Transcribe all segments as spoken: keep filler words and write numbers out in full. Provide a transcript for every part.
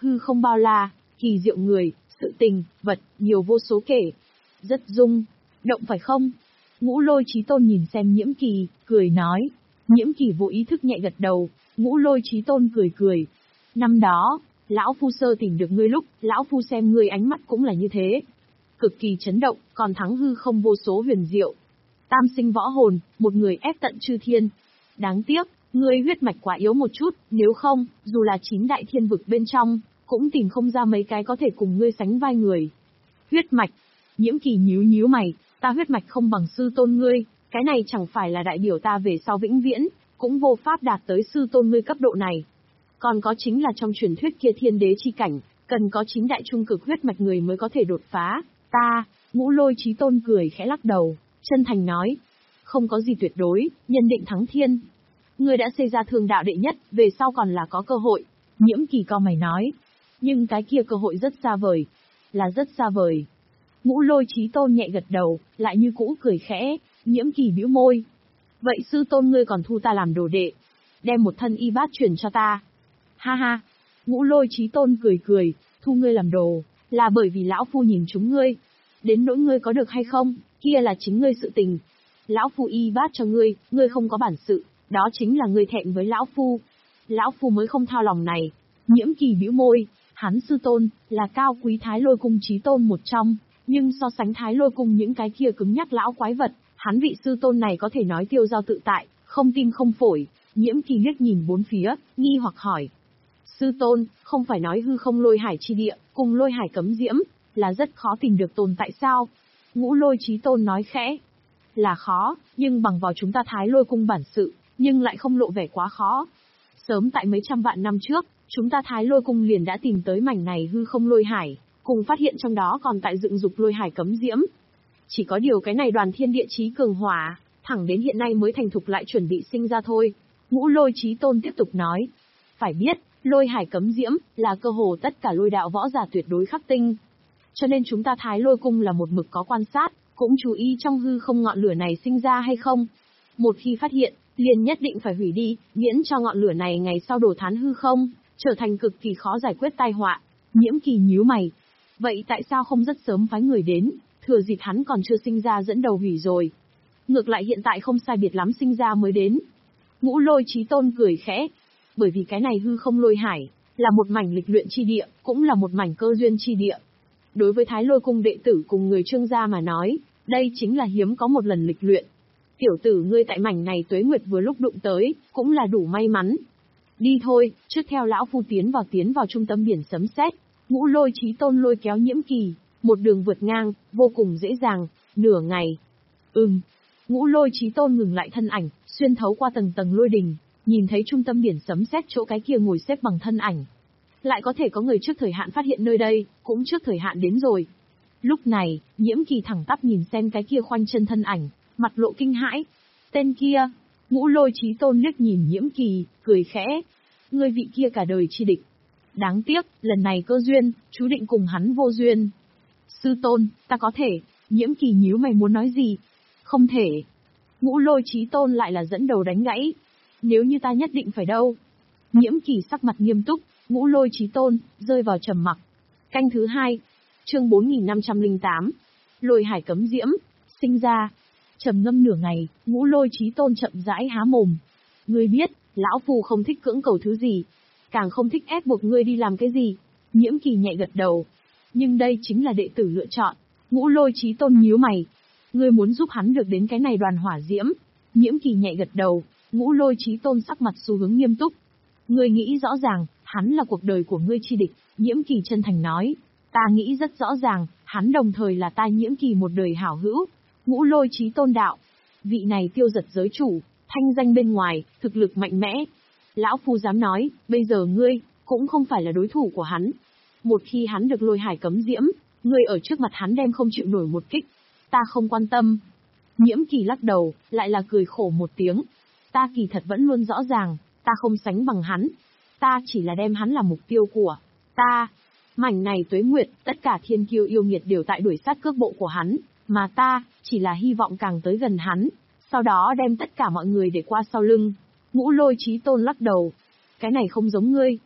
hư không bao la, kỳ diệu người, sự tình, vật, nhiều vô số kể. Rất rung, động phải không? Ngũ Lôi Chí Tôn nhìn xem Nhiễm Kỳ, cười nói. Nhiễm Kỳ vô ý thức nhẹ gật đầu, Ngũ Lôi Chí Tôn cười cười. Năm đó, lão phu sơ tìm được ngươi lúc, lão phu xem ngươi ánh mắt cũng là như thế. Cực kỳ chấn động, còn thắng hư không vô số huyền diệu. Tam sinh võ hồn, một người ép tận chư thiên. Đáng tiếc, ngươi huyết mạch quá yếu một chút, nếu không, dù là chín đại thiên vực bên trong, cũng tìm không ra mấy cái có thể cùng ngươi sánh vai người. Huyết mạch. Nhiễm Kỳ nhíu nhíu mày, ta huyết mạch không bằng sư tôn ngươi, cái này chẳng phải là đại biểu ta về sau vĩnh viễn, cũng vô pháp đạt tới sư tôn ngươi cấp độ này. Còn có chính là trong truyền thuyết kia thiên đế chi cảnh, cần có chín đại trung cực huyết mạch người mới có thể đột phá. Ta, Ngũ Lôi Chí Tôn cười khẽ lắc đầu, chân thành nói, không có gì tuyệt đối, nhân định thắng thiên. Ngươi đã xây ra thương đạo đệ nhất, về sau còn là có cơ hội. Nhiễm Kỳ cau mày nói, nhưng cái kia cơ hội rất xa vời, là rất xa vời. Ngũ Lôi Chí Tôn nhẹ gật đầu, lại như cũ cười khẽ. Nhiễm Kỳ bĩu môi, vậy sư tôn ngươi còn thu ta làm đồ đệ, đem một thân y bát truyền cho ta. Ha ha. Ngũ Lôi Chí Tôn cười cười, thu ngươi làm đồ, là bởi vì lão phu nhìn chúng ngươi. Đến nỗi ngươi có được hay không, kia là chính ngươi sự tình. Lão phu y bát cho ngươi, ngươi không có bản sự, đó chính là ngươi thẹn với lão phu. Lão phu mới không thao lòng này. Nhiễm Kỳ bĩu môi, hắn sư tôn, là cao quý Thái Lôi Cung Chí Tôn một trong, nhưng so sánh Thái Lôi Cung những cái kia cứng nhắc lão quái vật, hắn vị sư tôn này có thể nói tiêu dao tự tại, không tim không phổi. Nhiễm Kỳ liếc nhìn bốn phía, nghi hoặc hỏi. Sư tôn, không phải nói hư không lôi hải chi địa, cùng lôi hải cấm diễm, là rất khó tìm được tồn tại sao? Ngũ Lôi Chí Tôn nói khẽ. Là khó, nhưng bằng vào chúng ta Thái Lôi Cung bản sự, nhưng lại không lộ vẻ quá khó. Sớm tại mấy trăm vạn năm trước, chúng ta Thái Lôi Cung liền đã tìm tới mảnh này hư không lôi hải, cùng phát hiện trong đó còn tại dựng dục lôi hải cấm diễm. Chỉ có điều cái này đoàn thiên địa chí cường hỏa, thẳng đến hiện nay mới thành thục lại chuẩn bị sinh ra thôi. Ngũ Lôi Chí Tôn tiếp tục nói. Phải biết, lôi hải cấm diễm, là cơ hồ tất cả lôi đạo võ giả tuyệt đối khắc tinh. Cho nên chúng ta Thái Lôi Cung là một mực có quan sát, cũng chú ý trong hư không ngọn lửa này sinh ra hay không. Một khi phát hiện, liền nhất định phải hủy đi, miễn cho ngọn lửa này ngày sau đổ thán hư không, trở thành cực kỳ khó giải quyết tai họa. Nhiễm Kỳ nhíu mày. Vậy tại sao không rất sớm phái người đến, thừa dịp hắn còn chưa sinh ra dẫn đầu hủy rồi? Ngược lại hiện tại không sai biệt lắm sinh ra mới đến. Ngũ Lôi Chí Tôn cười khẽ. Bởi vì cái này hư không lôi hải, là một mảnh lịch luyện chi địa, cũng là một mảnh cơ duyên chi địa. Đối với Thái Lôi Cung đệ tử cùng người Trương gia mà nói, đây chính là hiếm có một lần lịch luyện. Tiểu tử ngươi tại mảnh này tuế nguyệt vừa lúc đụng tới, cũng là đủ may mắn. Đi thôi, trước theo lão phu tiến vào tiến vào trung tâm biển sấm sét. Ngũ Lôi Chí Tôn lôi kéo Nhiễm Kỳ, một đường vượt ngang, vô cùng dễ dàng, nửa ngày. Ừm. Ngũ Lôi Chí Tôn ngừng lại thân ảnh, xuyên thấu qua tầng tầng lôi đình, nhìn thấy trung tâm biển sấm sét chỗ cái kia ngồi xếp bằng thân ảnh. Lại có thể có người trước thời hạn phát hiện nơi đây, cũng trước thời hạn đến rồi. Lúc này, Nhiễm Kỳ thẳng tắp nhìn xem cái kia khoanh chân thân ảnh, mặt lộ kinh hãi. Tên kia. Ngũ Lôi Chí Tôn liếc nhìn Nhiễm Kỳ, cười khẽ. Ngươi vị kia cả đời chi địch. Đáng tiếc, lần này cơ duyên, chú định cùng hắn vô duyên. Sư tôn, ta có thể. Nhiễm Kỳ nhíu mày muốn nói gì? Không thể. Ngũ Lôi Chí Tôn lại là dẫn đầu đánh gãy. Nếu như ta nhất định phải đâu? Nhiễm Kỳ sắc mặt nghiêm túc, Ngũ Lôi Chí Tôn, rơi vào trầm mặc. Canh thứ hai. Chương bốn nghìn năm trăm lẻ tám. Lôi hải cấm diễm, sinh ra. Trầm ngâm nửa ngày, Ngũ Lôi Chí Tôn chậm rãi há mồm. Ngươi biết, lão phu không thích cưỡng cầu thứ gì, càng không thích ép buộc ngươi đi làm cái gì. Nhiễm Kỳ nhẹ gật đầu. Nhưng đây chính là đệ tử lựa chọn. Ngũ Lôi Chí Tôn nhíu mày. Ngươi muốn giúp hắn được đến cái này đoàn hỏa diễm. Nhiễm Kỳ nhẹ gật đầu. Ngũ Lôi Chí Tôn sắc mặt xu hướng nghiêm túc. Ngươi nghĩ rõ ràng, hắn là cuộc đời của ngươi chi địch. Nhiễm Kỳ chân thành nói. Ta nghĩ rất rõ ràng, hắn đồng thời là ta Nhiễm Kỳ một đời hảo hữu. Ngũ Lôi Chí Tôn đạo. Vị này tiêu giật giới chủ, thanh danh bên ngoài, thực lực mạnh mẽ. Lão phu dám nói, bây giờ ngươi, cũng không phải là đối thủ của hắn. Một khi hắn được lôi hải cấm diễm, ngươi ở trước mặt hắn đem không chịu nổi một kích. Ta không quan tâm. Nhiễm Kỳ lắc đầu, lại là cười khổ một tiếng. Ta kỳ thật vẫn luôn rõ ràng, ta không sánh bằng hắn. Ta chỉ là đem hắn là mục tiêu của ta. Mảnh này tuế nguyệt, tất cả thiên kiêu yêu nghiệt đều tại đuổi sát cước bộ của hắn, mà ta, chỉ là hy vọng càng tới gần hắn, sau đó đem tất cả mọi người để qua sau lưng. Ngũ Lôi Chí Tôn lắc đầu. Cái này không giống ngươi.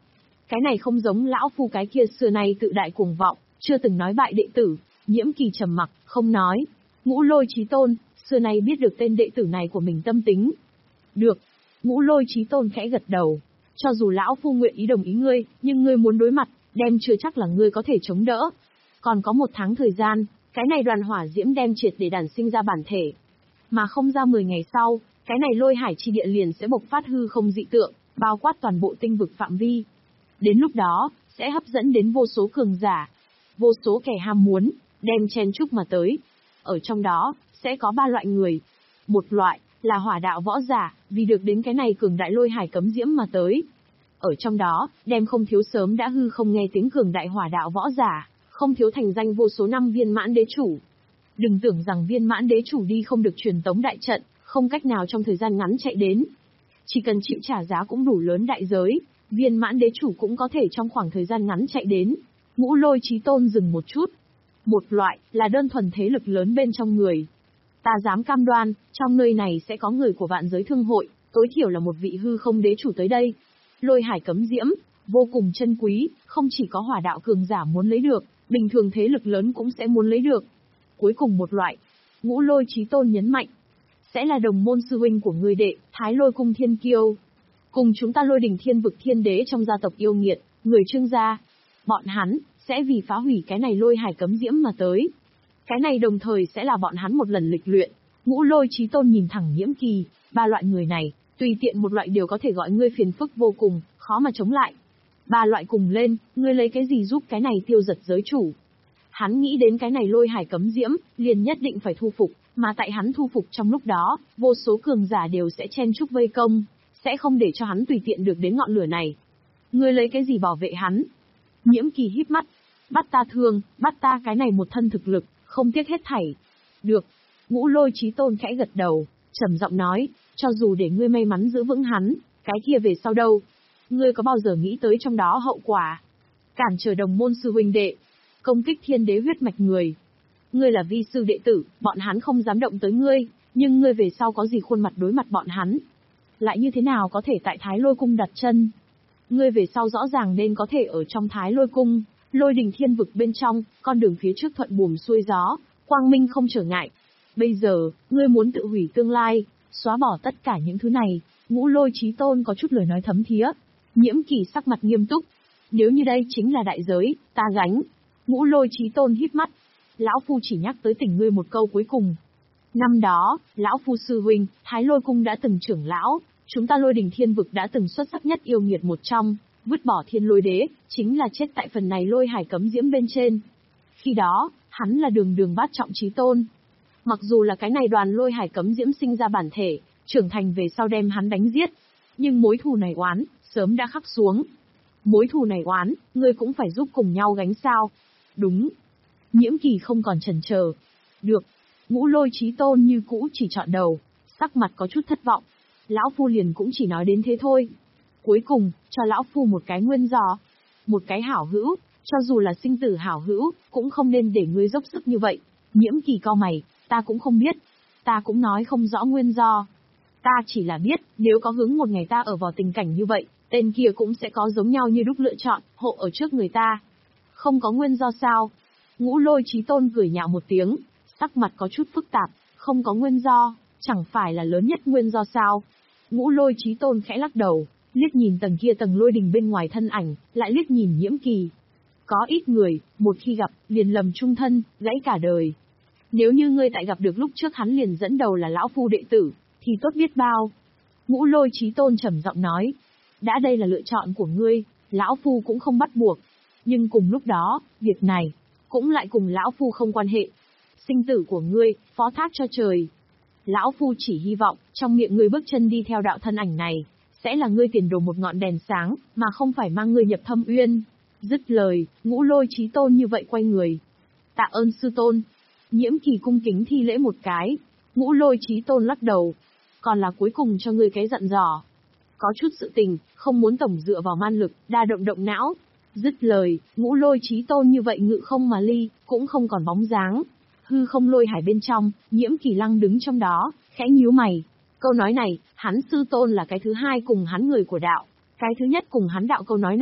Cái này không giống lão phu cái kia xưa nay tự đại cuồng vọng, chưa từng nói bại đệ tử. Nhiễm Kỳ trầm mặc, không nói. Ngũ Lôi Chí Tôn, xưa nay biết được tên đệ tử này của mình tâm tính. Được. Ngũ Lôi Chí Tôn khẽ gật đầu. Cho dù lão phu nguyện ý đồng ý ngươi, nhưng ngươi muốn đối mặt, đem chưa chắc là ngươi có thể chống đỡ. Còn có một tháng thời gian, cái này đoàn hỏa diễm đem triệt để đản sinh ra bản thể. Mà không ra mười ngày sau, cái này lôi hải chi địa liền sẽ bộc phát hư không dị tượng, bao quát toàn bộ tinh vực phạm vi. Đến lúc đó, sẽ hấp dẫn đến vô số cường giả, vô số kẻ ham muốn, đem chen chúc mà tới. Ở trong đó, sẽ có ba loại người. Một loại, là hỏa đạo võ giả, vì được đến cái này cường đại lôi hải cấm diễm mà tới. Ở trong đó, đem không thiếu sớm đã hư không nghe tiếng cường đại hỏa đạo võ giả, không thiếu thành danh vô số năm viên mãn đế chủ. Đừng tưởng rằng viên mãn đế chủ đi không được truyền tống đại trận, không cách nào trong thời gian ngắn chạy đến. Chỉ cần chịu trả giá cũng đủ lớn đại giới, viên mãn đế chủ cũng có thể trong khoảng thời gian ngắn chạy đến. Ngũ Lôi Chí Tôn dừng một chút. Một loại, là đơn thuần thế lực lớn bên trong người. Ta dám cam đoan, trong nơi này sẽ có người của vạn giới thương hội, tối thiểu là một vị hư không đế chủ tới đây. Lôi hải cấm diễm, vô cùng chân quý, không chỉ có hỏa đạo cường giả muốn lấy được, bình thường thế lực lớn cũng sẽ muốn lấy được. Cuối cùng một loại, Ngũ Lôi Chí Tôn nhấn mạnh, sẽ là đồng môn sư huynh của ngươi đệ, Thái Lôi Cung Thiên Kiêu. Cùng chúng ta Lôi Đình Thiên Vực Thiên Đế trong gia tộc yêu nghiệt, người Trương gia. Bọn hắn, sẽ vì phá hủy cái này lôi hải cấm diễm mà tới. Cái này đồng thời sẽ là bọn hắn một lần lịch luyện. Ngũ Lôi Chí Tôn nhìn thẳng Nhiễm Kỳ, ba loại người này, tùy tiện một loại đều có thể gọi ngươi phiền phức vô cùng, khó mà chống lại. Ba loại cùng lên, ngươi lấy cái gì giúp cái này tiêu giật giới chủ? Hắn nghĩ đến cái này lôi hải cấm diễm, liền nhất định phải thu phục, mà tại hắn thu phục trong lúc đó, vô số cường giả đều sẽ chen chúc vây công, sẽ không để cho hắn tùy tiện được đến ngọn lửa này. Ngươi lấy cái gì bảo vệ hắn? Nhiễm Kỳ híp mắt, bắt ta thương, bắt ta cái này một thân thực lực, không tiếc hết thảy. Được. Ngũ Lôi Chí Tôn khẽ gật đầu, trầm giọng nói, cho dù để ngươi may mắn giữ vững hắn, cái kia về sau đâu? Ngươi có bao giờ nghĩ tới trong đó hậu quả? Cản trở đồng môn sư huynh đệ, công kích thiên đế huyết mạch người. Ngươi là vi sư đệ tử, bọn hắn không dám động tới ngươi, nhưng ngươi về sau có gì khuôn mặt đối mặt bọn hắn? Lại như thế nào có thể tại Thái Lôi Cung đặt chân? Ngươi về sau rõ ràng nên có thể ở trong Thái Lôi Cung, Lôi Đình Thiên Vực bên trong, con đường phía trước thuận buồm xuôi gió, quang minh không trở ngại. Bây giờ, ngươi muốn tự hủy tương lai, xóa bỏ tất cả những thứ này. Ngũ Lôi Chí Tôn có chút lời nói thấm thía. Nhiễm Kỳ sắc mặt nghiêm túc. Nếu như đây chính là đại giới, ta gánh. Ngũ Lôi Chí Tôn híp mắt. Lão Phu chỉ nhắc tới tỉnh ngươi một câu cuối cùng. Năm đó, Lão Phu sư huynh, Thái Lôi Cung đã từng trưởng lão, chúng ta Lôi Đình Thiên Vực đã từng xuất sắc nhất yêu nghiệt một trong, vứt bỏ thiên lôi đế, chính là chết tại phần này lôi hải cấm diễm bên trên. Khi đó, hắn là đường đường bát trọng chí tôn. Mặc dù là cái này đoàn lôi hải cấm diễm sinh ra bản thể, trưởng thành về sau đem hắn đánh giết. Nhưng mối thù này oán, sớm đã khắc xuống. Mối thù này oán, ngươi cũng phải giúp cùng nhau gánh sao. Đúng. Nhiễm Kỳ không còn chần chờ. Được. Ngũ Lôi Chí Tôn như cũ chỉ chọn đầu, sắc mặt có chút thất vọng. Lão Phu liền cũng chỉ nói đến thế thôi. Cuối cùng, cho Lão Phu một cái nguyên do. Một cái hảo hữu, cho dù là sinh tử hảo hữu, cũng không nên để ngươi dốc sức như vậy. Nhiễm Kỳ cau mày, ta cũng không biết. Ta cũng nói không rõ nguyên do. Ta chỉ là biết, nếu có hứng một ngày ta ở vào tình cảnh như vậy, tên kia cũng sẽ có giống nhau như đúc lựa chọn, hộ ở trước người ta. Không có nguyên do sao? Ngũ Lôi Chí Tôn cười nhạo một tiếng, sắc mặt có chút phức tạp, không có nguyên do, chẳng phải là lớn nhất nguyên do sao? Ngũ Lôi Chí Tôn khẽ lắc đầu, liếc nhìn tầng kia tầng lôi đình bên ngoài thân ảnh, lại liếc nhìn Nhiễm Kỳ. Có ít người, một khi gặp, liền lầm chung thân, gãy cả đời. Nếu như ngươi tại gặp được lúc trước hắn liền dẫn đầu là Lão Phu đệ tử, thì tốt biết bao. Ngũ Lôi Chí Tôn trầm giọng nói, đã đây là lựa chọn của ngươi, Lão Phu cũng không bắt buộc. Nhưng cùng lúc đó, việc này, cũng lại cùng Lão Phu không quan hệ. Sinh tử của ngươi, phó thác cho trời. Lão Phu chỉ hy vọng, trong miệng ngươi bước chân đi theo đạo thân ảnh này, sẽ là ngươi tiền đồ một ngọn đèn sáng, mà không phải mang ngươi nhập thâm uyên. Dứt lời, Ngũ Lôi Chí Tôn như vậy quay người. Tạ ơn sư tôn. Nhiễm Kỳ cung kính thi lễ một cái. Ngũ Lôi Chí Tôn lắc đầu. Còn là cuối cùng cho ngươi cái dặn dò. Có chút sự tình, không muốn tổng dựa vào man lực, đa động động não. Dứt lời, Ngũ Lôi Chí Tôn như vậy ngự không mà ly, cũng không còn bóng dáng. Hư không lôi hải bên trong, Nhiễm Kỳ lăng đứng trong đó, khẽ nhíu mày. Câu nói này, hắn sư tôn là cái thứ hai cùng hắn người của đạo. Cái thứ nhất cùng hắn đạo câu nói này,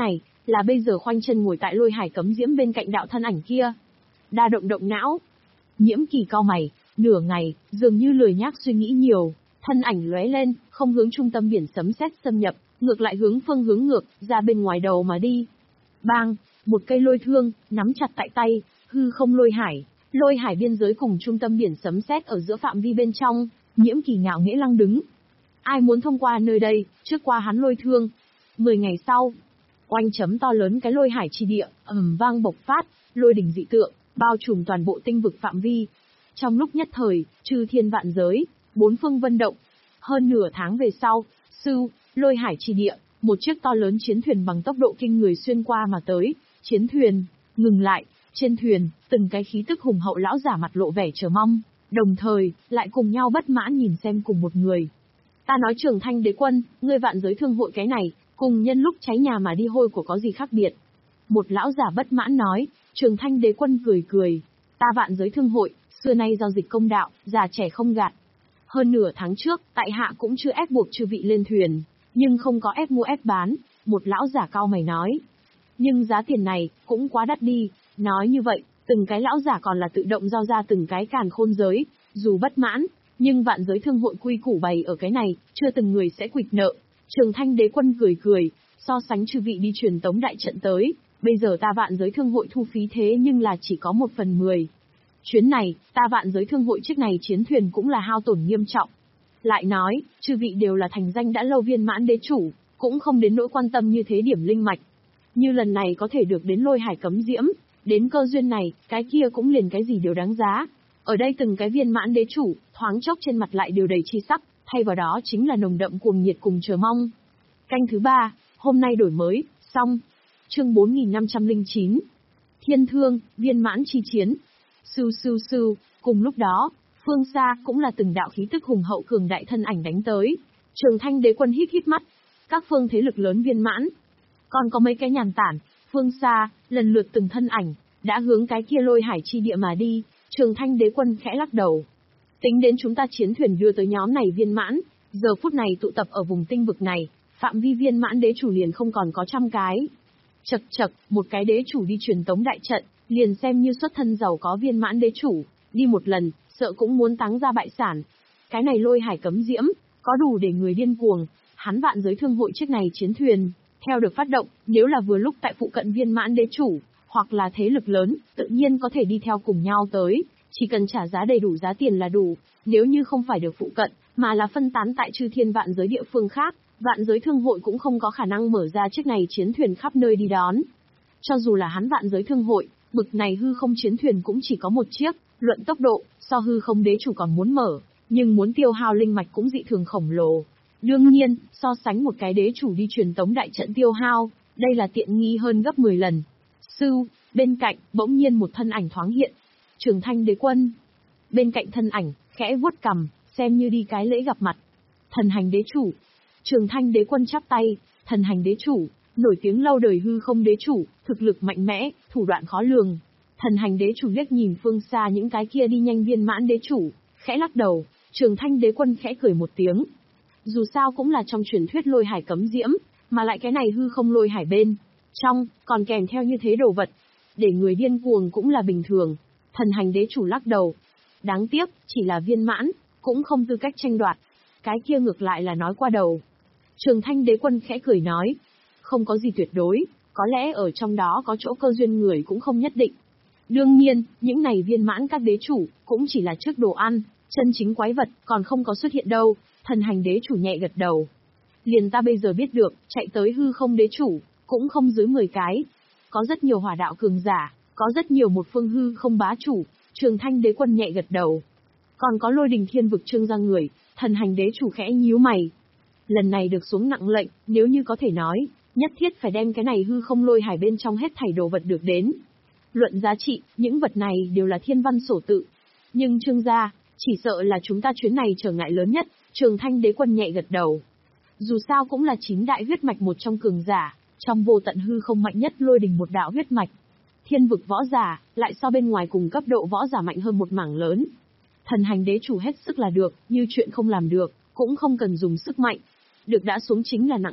là bây giờ khoanh chân ngồi tại lôi hải cấm diễm bên cạnh đạo thân ảnh kia. Đa động động não. Nhiễm Kỳ cau mày, nửa ngày, dường như lười nhác suy nghĩ nhiều, thân ảnh lóe lên, không hướng trung tâm biển sấm sét xâm nhập, ngược lại hướng phương hướng ngược, ra bên ngoài đầu mà đi. Bang, một cây lôi thương, nắm chặt tại tay, hư không lôi hải, lôi hải biên giới cùng trung tâm biển sấm sét ở giữa phạm vi bên trong, Nhiễm Kỳ ngạo nghễ lăng đứng. Ai muốn thông qua nơi đây, trước qua hắn lôi thương. Mười ngày sau, oanh chấm to lớn cái lôi hải chi địa, ầm vang bộc phát, lôi đỉnh dị tượng, bao trùm toàn bộ tinh vực phạm vi. Trong lúc nhất thời, chư thiên vạn giới, bốn phương vân động. Hơn nửa tháng về sau, Sưu, lôi hải chi địa, một chiếc to lớn chiến thuyền bằng tốc độ kinh người xuyên qua mà tới. Chiến thuyền ngừng lại, trên thuyền, từng cái khí tức hùng hậu lão giả mặt lộ vẻ chờ mong, đồng thời lại cùng nhau bất mãn nhìn xem cùng một người. Ta nói Trường Thanh Đế Quân, ngươi vạn giới thương hội cái này, cùng nhân lúc cháy nhà mà đi hôi của có gì khác biệt? Một lão giả bất mãn nói. Trường Thanh Đế Quân cười cười, ta vạn giới thương hội, xưa nay giao dịch công đạo, già trẻ không gạt. Hơn nửa tháng trước, tại hạ cũng chưa ép buộc chư vị lên thuyền, nhưng không có ép mua ép bán, một lão giả cau mày nói. Nhưng giá tiền này, cũng quá đắt đi, nói như vậy, từng cái lão giả còn là tự động giao ra từng cái càn khôn giới, dù bất mãn, nhưng vạn giới thương hội quy củ bày ở cái này, chưa từng người sẽ quỵt nợ. Trường Thanh Đế Quân cười cười, so sánh chư vị đi truyền tống đại trận tới, bây giờ ta vạn giới thương hội thu phí thế nhưng là chỉ có một phần mười. Chuyến này, ta vạn giới thương hội chiếc này chiến thuyền cũng là hao tổn nghiêm trọng. Lại nói, chư vị đều là thành danh đã lâu viên mãn đế chủ, cũng không đến nỗi quan tâm như thế điểm linh mạch. Như lần này có thể được đến lôi hải cấm diễm, đến cơ duyên này, cái kia cũng liền cái gì đều đáng giá. Ở đây từng cái viên mãn đế chủ, thoáng chốc trên mặt lại đều đầy chi sắc, thay vào đó chính là nồng đậm cuồng nhiệt cùng chờ mong. Canh thứ ba, hôm nay đổi mới, xong. Chương bốn nghìn năm trăm lẻ chín. Thiên Thương, viên mãn chi chiến. Sưu sưu sưu, cùng lúc đó, phương xa cũng là từng đạo khí tức hùng hậu cường đại thân ảnh đánh tới. Trường Thanh Đế Quân hít hít mắt, các phương thế lực lớn viên mãn. Còn có mấy cái nhàn tản, phương xa, lần lượt từng thân ảnh, đã hướng cái kia lôi hải chi địa mà đi. Trường Thanh Đế Quân khẽ lắc đầu. Tính đến chúng ta chiến thuyền đưa tới nhóm này viên mãn, giờ phút này tụ tập ở vùng tinh vực này, phạm vi viên mãn đế chủ liền không còn có trăm cái. Chật chật, một cái đế chủ đi truyền tống đại trận, liền xem như xuất thân giàu có viên mãn đế chủ, đi một lần, sợ cũng muốn táng ra bại sản. Cái này lôi hải cấm diễm, có đủ để người điên cuồng, hắn vạn giới thương hội chiếc này chiến thuyền, theo được phát động, nếu là vừa lúc tại phụ cận viên mãn đế chủ, hoặc là thế lực lớn, tự nhiên có thể đi theo cùng nhau tới, chỉ cần trả giá đầy đủ giá tiền là đủ, nếu như không phải được phụ cận, mà là phân tán tại chư thiên vạn giới địa phương khác, vạn giới thương hội cũng không có khả năng mở ra chiếc này chiến thuyền khắp nơi đi đón. Cho dù là hắn vạn giới thương hội, bực này hư không chiến thuyền cũng chỉ có một chiếc, luận tốc độ, so hư không đế chủ còn muốn mở, nhưng muốn tiêu hao linh mạch cũng dị thường khổng lồ. Đương nhiên, so sánh một cái đế chủ đi truyền tống đại trận tiêu hao, đây là tiện nghi hơn gấp mười lần. Sưu, bên cạnh, bỗng nhiên một thân ảnh thoáng hiện. Trường Thanh Đế Quân. Bên cạnh thân ảnh, khẽ vuốt cằm, xem như đi cái lễ gặp mặt. Thần hành đế chủ. Trường Thanh Đế Quân chắp tay, thần hành đế chủ, nổi tiếng lâu đời hư không đế chủ, thực lực mạnh mẽ, thủ đoạn khó lường. Thần hành đế chủ liếc nhìn phương xa những cái kia đi nhanh viên mãn đế chủ, khẽ lắc đầu. Trường Thanh Đế Quân khẽ cười một tiếng. Dù sao cũng là trong truyền thuyết lôi hải cấm diễm, mà lại cái này hư không lôi hải bên trong, còn kèm theo như thế đồ vật. Để người điên cuồng cũng là bình thường. Thần hành đế chủ lắc đầu. Đáng tiếc, chỉ là viên mãn, cũng không tư cách tranh đoạt. Cái kia ngược lại là nói qua đầu. Trường Thanh Đế Quân khẽ cười nói. Không có gì tuyệt đối, có lẽ ở trong đó có chỗ cơ duyên người cũng không nhất định. Đương nhiên, những này viên mãn các đế chủ, cũng chỉ là trước đồ ăn, chân chính quái vật, còn không có xuất hiện đâu. Thần hành đế chủ nhẹ gật đầu. Liền ta bây giờ biết được, chạy tới hư không đế chủ, cũng không dưới mười cái. Có rất nhiều hỏa đạo cường giả, có rất nhiều một phương hư không bá chủ. Trường Thanh Đế Quân nhẹ gật đầu. Còn có lôi đình thiên vực trương ra người, thần hành đế chủ khẽ nhíu mày. Lần này được xuống nặng lệnh, nếu như có thể nói, nhất thiết phải đem cái này hư không lôi hải bên trong hết thảy đồ vật được đến. Luận giá trị, những vật này đều là thiên văn sổ tự. Nhưng trương gia, chỉ sợ là chúng ta chuyến này trở ngại lớn nhất. Trường Thanh Đế Quân nhẹ gật đầu. Dù sao cũng là chín đại huyết mạch một trong cường giả, trong vô tận hư không mạnh nhất lôi đình một đạo huyết mạch. Thiên vực võ giả, lại so bên ngoài cùng cấp độ võ giả mạnh hơn một mảng lớn. Thần hành đế chủ hết sức là được, như chuyện không làm được, cũng không cần dùng sức mạnh. Được đã xuống chính là nặng lệnh,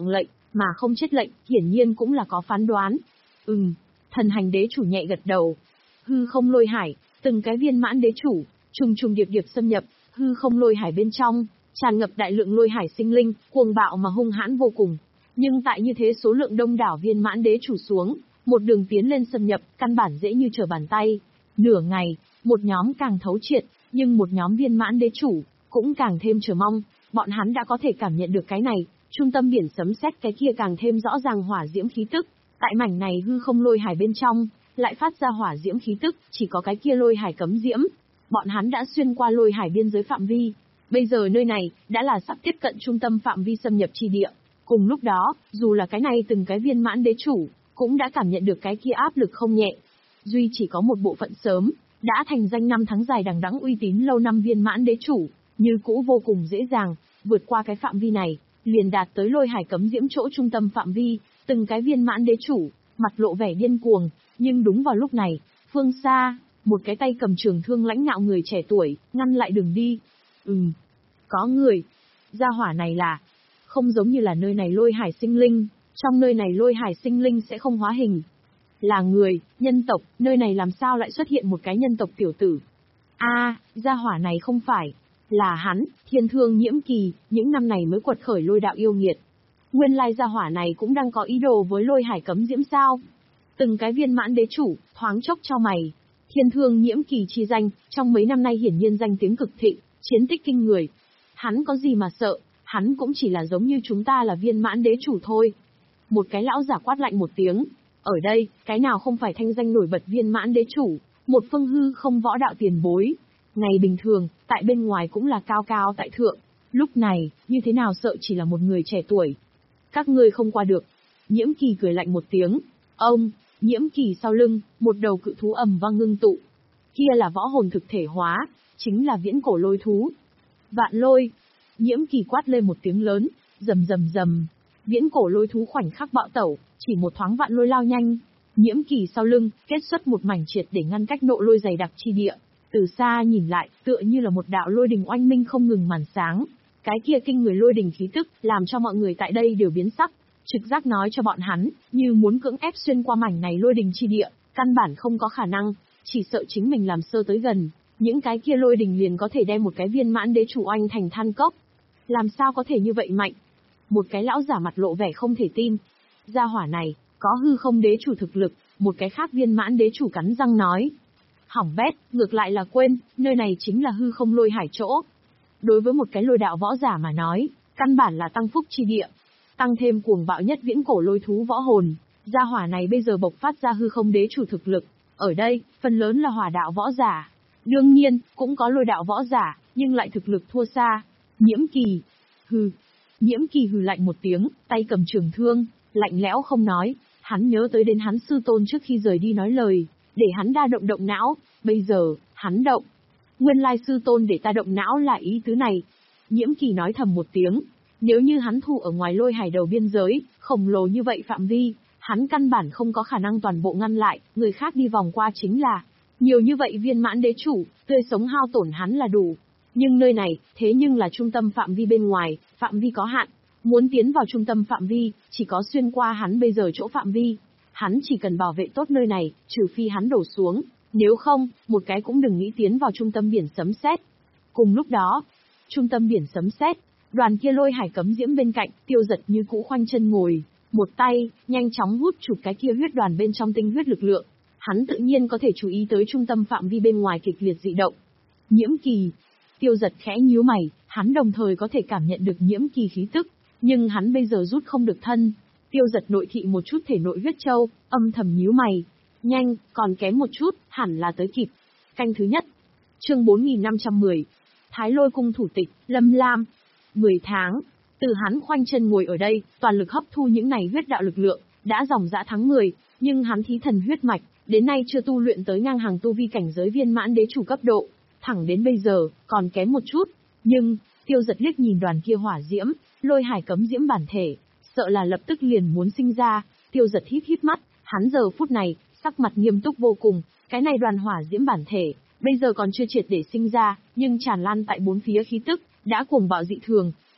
mà không chết lệnh, hiển nhiên cũng là có phán đoán. Ừm, thần hành đế chủ nhẹ gật đầu. Hư không lôi hải, từng cái viên mãn đế chủ, trùng trùng điệp điệp xâm nhập, hư không lôi hải bên trong, tràn ngập đại lượng lôi hải sinh linh, cuồng bạo mà hung hãn vô cùng. Nhưng tại như thế số lượng đông đảo viên mãn đế chủ xuống, một đường tiến lên xâm nhập, căn bản dễ như trở bàn tay. Nửa ngày, một nhóm càng thấu triệt, nhưng một nhóm viên mãn đế chủ, cũng càng thêm chờ mong, bọn hắn đã có thể cảm nhận được cái này, trung tâm biển sấm sét cái kia càng thêm rõ ràng hỏa diễm khí tức. Tại mảnh này hư không lôi hải bên trong, lại phát ra hỏa diễm khí tức, chỉ có cái kia lôi hải cấm diễm. Bọn hắn đã xuyên qua lôi hải biên giới phạm vi. Bây giờ nơi này, đã là sắp tiếp cận trung tâm phạm vi xâm nhập chi địa. Cùng lúc đó, dù là cái này từng cái viên mãn đế chủ, cũng đã cảm nhận được cái kia áp lực không nhẹ. Duy chỉ có một bộ phận sớm, đã thành danh năm tháng dài đằng đẵng uy tín lâu năm viên mãn đế chủ, như cũ vô cùng dễ dàng, vượt qua cái phạm vi này, liền đạt tới lôi hải cấm diễm chỗ trung tâm phạm vi, từng cái viên mãn đế chủ, mặt lộ vẻ điên cuồng, nhưng đúng vào lúc này, phương xa, một cái tay cầm trường thương lãnh ngạo người trẻ tuổi, ngăn lại đường đi. Ừm, có người, gia hỏa này là, không giống như là nơi này lôi hải sinh linh, trong nơi này lôi hải sinh linh sẽ không hóa hình. Là người, nhân tộc, nơi này làm sao lại xuất hiện một cái nhân tộc tiểu tử? A, à, gia hỏa này không phải, là hắn, Thiên Thương Nhiễm Kỳ, những năm này mới quật khởi lôi đạo yêu nghiệt. Nguyên lai gia hỏa này cũng đang có ý đồ với lôi hải cấm diễm sao? Từng cái viên mãn đế chủ, thoáng chốc cho mày. Thiên Thương Nhiễm Kỳ chi danh, trong mấy năm nay hiển nhiên danh tiếng cực thịnh, chiến tích kinh người. Hắn có gì mà sợ, hắn cũng chỉ là giống như chúng ta là viên mãn đế chủ thôi. Một cái lão giả quát lạnh một tiếng. Ở đây, cái nào không phải thanh danh nổi bật viên mãn đế chủ, một phương hư không võ đạo tiền bối. Ngày bình thường, tại bên ngoài cũng là cao cao tại thượng. Lúc này, như thế nào sợ chỉ là một người trẻ tuổi. Các ngươi không qua được. Nhiễm Kỳ cười lạnh một tiếng. Ông, Nhiễm Kỳ sau lưng, một đầu cự thú ầm vang ngưng tụ. Kia là võ hồn thực thể hóa, chính là viễn cổ lôi thú. Vạn lôi. Nhiễm Kỳ quát lên một tiếng lớn, rầm rầm rầm. Viễn cổ lôi thú khoảnh khắc bạo tẩu, chỉ một thoáng vạn lôi lao nhanh. Nhiễm Kỳ sau lưng, kết xuất một mảnh triệt để ngăn cách nộ lôi dày đặc chi địa. Từ xa nhìn lại, tựa như là một đạo lôi đình oanh minh không ngừng màn sáng. Cái kia kinh người lôi đình khí tức, làm cho mọi người tại đây đều biến sắc. Trực giác nói cho bọn hắn, như muốn cưỡng ép xuyên qua mảnh này lôi đình chi địa, căn bản không có khả năng, chỉ sợ chính mình làm sơ tới gần, những cái kia lôi đình liền có thể đem một cái viên mãn đế chủ oanh thành than cốc. Làm sao có thể như vậy mạnh? Một cái lão giả mặt lộ vẻ không thể tin. Gia hỏa này, có hư không đế chủ thực lực, một cái khác viên mãn đế chủ cắn răng nói. Hỏng bét, ngược lại là quên, nơi này chính là hư không lôi hải chỗ. Đối với một cái lôi đạo võ giả mà nói, căn bản là tăng phúc chi địa. Tăng thêm cuồng bạo nhất viễn cổ lôi thú võ hồn, gia hỏa này bây giờ bộc phát ra hư không đế chủ thực lực. Ở đây, phần lớn là hỏa đạo võ giả. Đương nhiên, cũng có lôi đạo võ giả, nhưng lại thực lực thua xa. Nhiễm Kỳ. Hừ. Nhiễm Kỳ hừ lạnh một tiếng, tay cầm trường thương, lạnh lẽo không nói. Hắn nhớ tới đến hắn sư tôn trước khi rời đi nói lời, để hắn đa động động não, bây giờ, hắn động. Nguyên lai sư tôn để ta động não là ý tứ này. Nhiễm Kỳ nói thầm một tiếng. Nếu như hắn thu ở ngoài lôi hải đầu biên giới, khổng lồ như vậy phạm vi, hắn căn bản không có khả năng toàn bộ ngăn lại, người khác đi vòng qua chính là. Nhiều như vậy viên mãn đế chủ, tươi sống hao tổn hắn là đủ. Nhưng nơi này, thế nhưng là trung tâm phạm vi bên ngoài, phạm vi có hạn. Muốn tiến vào trung tâm phạm vi, chỉ có xuyên qua hắn bây giờ chỗ phạm vi. Hắn chỉ cần bảo vệ tốt nơi này, trừ phi hắn đổ xuống. Nếu không, một cái cũng đừng nghĩ tiến vào trung tâm biển sấm sét. Cùng lúc đó, trung tâm biển sấm sét, đoàn kia lôi hải cấm diễm bên cạnh, Tiêu Dật như cũ khoanh chân ngồi, một tay, nhanh chóng hút chụp cái kia huyết đoàn bên trong tinh huyết lực lượng. Hắn tự nhiên có thể chú ý tới trung tâm phạm vi bên ngoài kịch liệt dị động. Nhiễm Kỳ. Tiêu Dật khẽ nhíu mày, hắn đồng thời có thể cảm nhận được Nhiễm Kỳ khí tức, nhưng hắn bây giờ rút không được thân. Tiêu Dật nội thị một chút thể nội huyết châu, âm thầm nhíu mày. Nhanh, còn kém một chút, hẳn là tới kịp. Canh thứ nhất. Chương bốn nghìn năm trăm mười. Thái Lôi cung thủ tịch, Lâm Lam. mười tháng. Từ hắn khoanh chân ngồi ở đây, toàn lực hấp thu những này huyết đạo lực lượng, đã dòng dã tháng mười, nhưng hắn thí thần huyết mạch, đến nay chưa tu luyện tới ngang hàng tu vi cảnh giới viên mãn đế chủ cấp độ, thẳng đến bây giờ, còn kém một chút. Nhưng, Tiêu Dật liếc nhìn đoàn kia hỏa diễm, lôi hải cấm diễm bản thể, sợ là lập tức liền muốn sinh ra. Tiêu Dật híp híp mắt, hắn giờ phút này, sắc mặt nghiêm túc vô cùng, cái này đoàn hỏa diễm bản thể, bây giờ còn chưa triệt để sinh ra, nhưng tràn lan tại bốn phía khí tức, đã cuồng bạo dị thường,